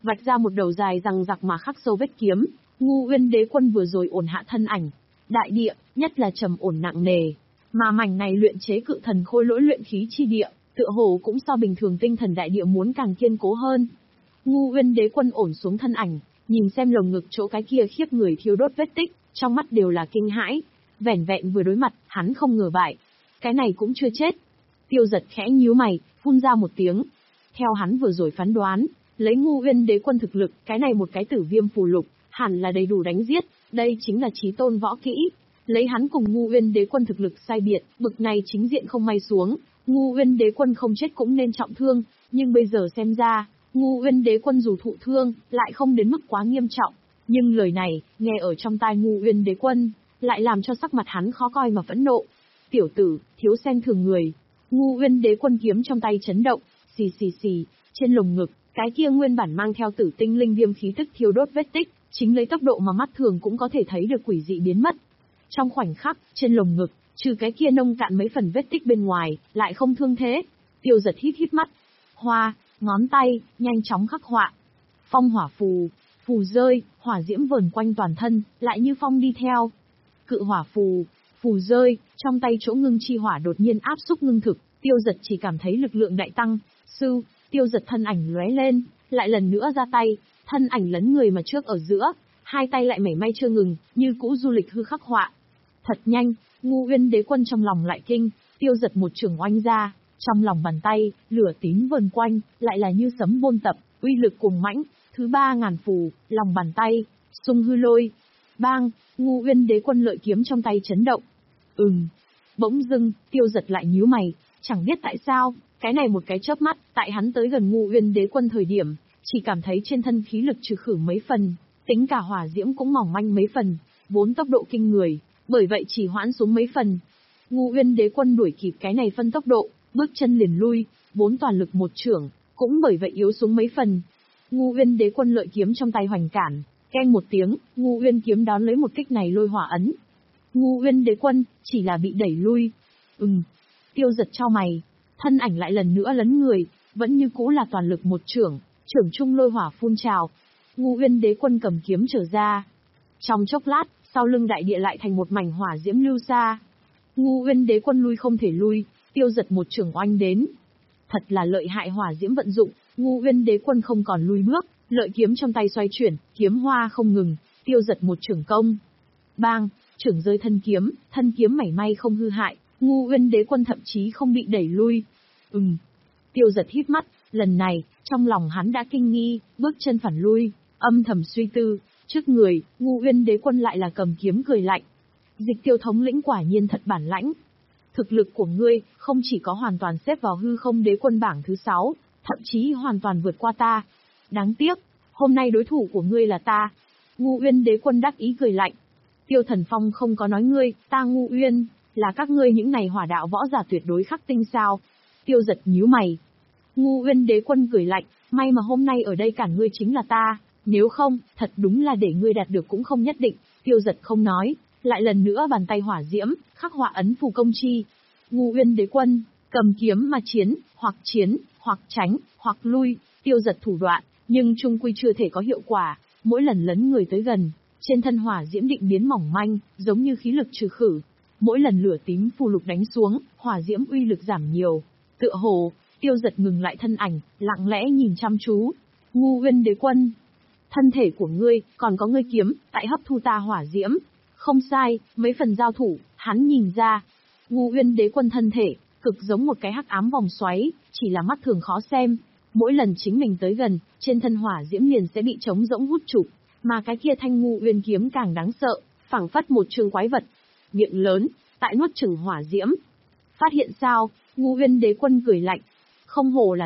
vạch ra một đầu dài rằng giặc mà khắc sâu vết kiếm. Ngu Uyên Đế Quân vừa rồi ổn hạ thân ảnh, đại địa, nhất là trầm ổn nặng nề, mà mảnh này luyện chế cự thần khôi lỗi luyện khí chi địa, tựa hồ cũng so bình thường tinh thần đại địa muốn càng kiên cố hơn. Ngu Uyên Đế Quân ổn xuống thân ảnh, nhìn xem lồng ngực chỗ cái kia khiếp người thiêu đốt vết tích, trong mắt đều là kinh hãi. Vẻn vẹn vừa đối mặt, hắn không ngờ bại. Cái này cũng chưa chết. Tiêu Giật khẽ nhíu mày, phun ra một tiếng. Theo hắn vừa rồi phán đoán, lấy Ngu Uyên Đế Quân thực lực, cái này một cái tử viêm phù lục, hẳn là đầy đủ đánh giết, đây chính là chí tôn võ kỹ. Lấy hắn cùng Ngu Uyên Đế Quân thực lực sai biệt, bực này chính diện không may xuống, Ngu Uyên Đế Quân không chết cũng nên trọng thương, nhưng bây giờ xem ra, Ngu Uyên Đế Quân dù thụ thương, lại không đến mức quá nghiêm trọng. Nhưng lời này, nghe ở trong tai Ngu Uyên Đế Quân, lại làm cho sắc mặt hắn khó coi mà phẫn nộ. Tiểu tử, thiếu xem thường người. Ngu Uyên Đế Quân kiếm trong tay chấn động, xì xì xì, trên lồng ngực, cái kia nguyên bản mang theo tử tinh linh viêm khí tức thiêu đốt vết tích, chính lấy tốc độ mà mắt thường cũng có thể thấy được quỷ dị biến mất. Trong khoảnh khắc, trên lồng ngực, trừ cái kia nông cạn mấy phần vết tích bên ngoài, lại không thương thế. Tiêu Giật hít hít mắt. Hoa, ngón tay, nhanh chóng khắc họa. Phong hỏa phù, phù rơi, hỏa diễm vờn quanh toàn thân, lại như phong đi theo. Cự hỏa phù, phù rơi, trong tay chỗ ngưng chi hỏa đột nhiên áp xúc ngưng thực, Tiêu Giật chỉ cảm thấy lực lượng đại tăng. Sư, Tiêu Giật thân ảnh lóe lên, lại lần nữa ra tay, thân ảnh lấn người mà trước ở giữa, hai tay lại mảy may chưa ngừng, như cũ du lịch hư khắc họa. Thật nhanh, Ngu Uyên Đế Quân trong lòng lại kinh, Tiêu Giật một trường oanh ra, trong lòng bàn tay, lửa tím vờn quanh, lại là như sấm bôn tập, uy lực cuồng mãnh. Thứ ba ngàn phù, lòng bàn tay, xung hư lôi. Bang, Ngu Uyên Đế Quân lợi kiếm trong tay chấn động. Ừm. Bỗng dưng, Tiêu Giật lại nhíu mày, chẳng biết tại sao, cái này một cái chớp mắt, tại hắn tới gần Ngu Uyên Đế Quân thời điểm, chỉ cảm thấy trên thân khí lực trừ khử mấy phần, tính cả hỏa diễm cũng mỏng manh mấy phần, vốn tốc độ kinh người, bởi vậy chỉ hoãn xuống mấy phần. Ngu Uyên Đế Quân đuổi kịp cái này phân tốc độ, bước chân liền lui, vốn toàn lực một chưởng, cũng bởi vậy yếu xuống mấy phần. Ngu Uyên Đế Quân lợi kiếm trong tay hoành cản, keng một tiếng, Ngu Uyên kiếm đón lấy một kích này lôi hỏa ấn. Ngu Uyên Đế Quân chỉ là bị đẩy lui. Ừm. Tiêu Giật chau mày, thân ảnh lại lần nữa lấn người, vẫn như cũ là toàn lực một chưởng, chưởng trung lôi hỏa phun trào. Ngu Uyên Đế Quân cầm kiếm trở ra. Trong chốc lát, sau lưng đại địa lại thành một mảnh hỏa diễm lưu xa. Ngu Uyên Đế Quân lui không thể lui, Tiêu Giật một chưởng oanh đến. Thật là lợi hại hỏa diễm vận dụng, Ngu Uyên Đế Quân không còn lui bước, lợi kiếm trong tay xoay chuyển, kiếm hoa không ngừng, Tiêu Giật một chưởng công. Bang, chưởng rơi thân kiếm, thân kiếm mảy may không hư hại, Ngu Uyên Đế Quân thậm chí không bị đẩy lui. Ừm. Tiêu Giật hít mắt, lần này, trong lòng hắn đã kinh nghi, bước chân phản lui, âm thầm suy tư, trước người, Ngu Uyên Đế Quân lại là cầm kiếm cười lạnh. Dịch Tiêu thống lĩnh quả nhiên thật bản lãnh. Thực lực của ngươi, không chỉ có hoàn toàn xếp vào hư không đế quân bảng thứ sáu, thậm chí hoàn toàn vượt qua ta. Đáng tiếc, hôm nay đối thủ của ngươi là ta. Ngu Uyên Đế Quân đắc ý cười lạnh. Tiêu Thần Phong không có nói ngươi, ta Ngu Uyên, là các ngươi những này hỏa đạo võ giả tuyệt đối khắc tinh sao. Tiêu Giật nhíu mày. Ngu Uyên Đế Quân cười lạnh, may mà hôm nay ở đây cản ngươi chính là ta, nếu không, thật đúng là để ngươi đạt được cũng không nhất định. Tiêu Giật không nói, lại lần nữa bàn tay hỏa diễm, khắc họa ấn phù công chi. Ngu Uyên Đế Quân, cầm kiếm mà chiến, hoặc chiến, hoặc tránh, hoặc lui, Tiêu Giật thủ đoạn, nhưng chung quy chưa thể có hiệu quả, mỗi lần lấn người tới gần, trên thân hỏa diễm định biến mỏng manh, giống như khí lực trừ khử. Mỗi lần lửa tím phù lục đánh xuống, hỏa diễm uy lực giảm nhiều. Tựa hồ, Tiêu Giật ngừng lại thân ảnh, lặng lẽ nhìn chăm chú. Ngu Uyên Đế Quân, thân thể của ngươi, còn có ngươi kiếm, tại hấp thu ta hỏa diễm. Không sai, mấy phần giao thủ, hắn nhìn ra. Ngu Uyên Đế Quân thân thể, cực giống một cái hắc ám vòng xoáy, chỉ là mắt thường khó xem. Mỗi lần chính mình tới gần, trên thân hỏa diễm liền sẽ bị trống rỗng hút trục, mà cái kia thanh Ngu Uyên kiếm càng đáng sợ, phảng phất một trường quái vật. Miệng lớn, tại nuốt chửng hỏa diễm. Phát hiện sao? Ngu Uyên Đế Quân cười lạnh. Không hổ là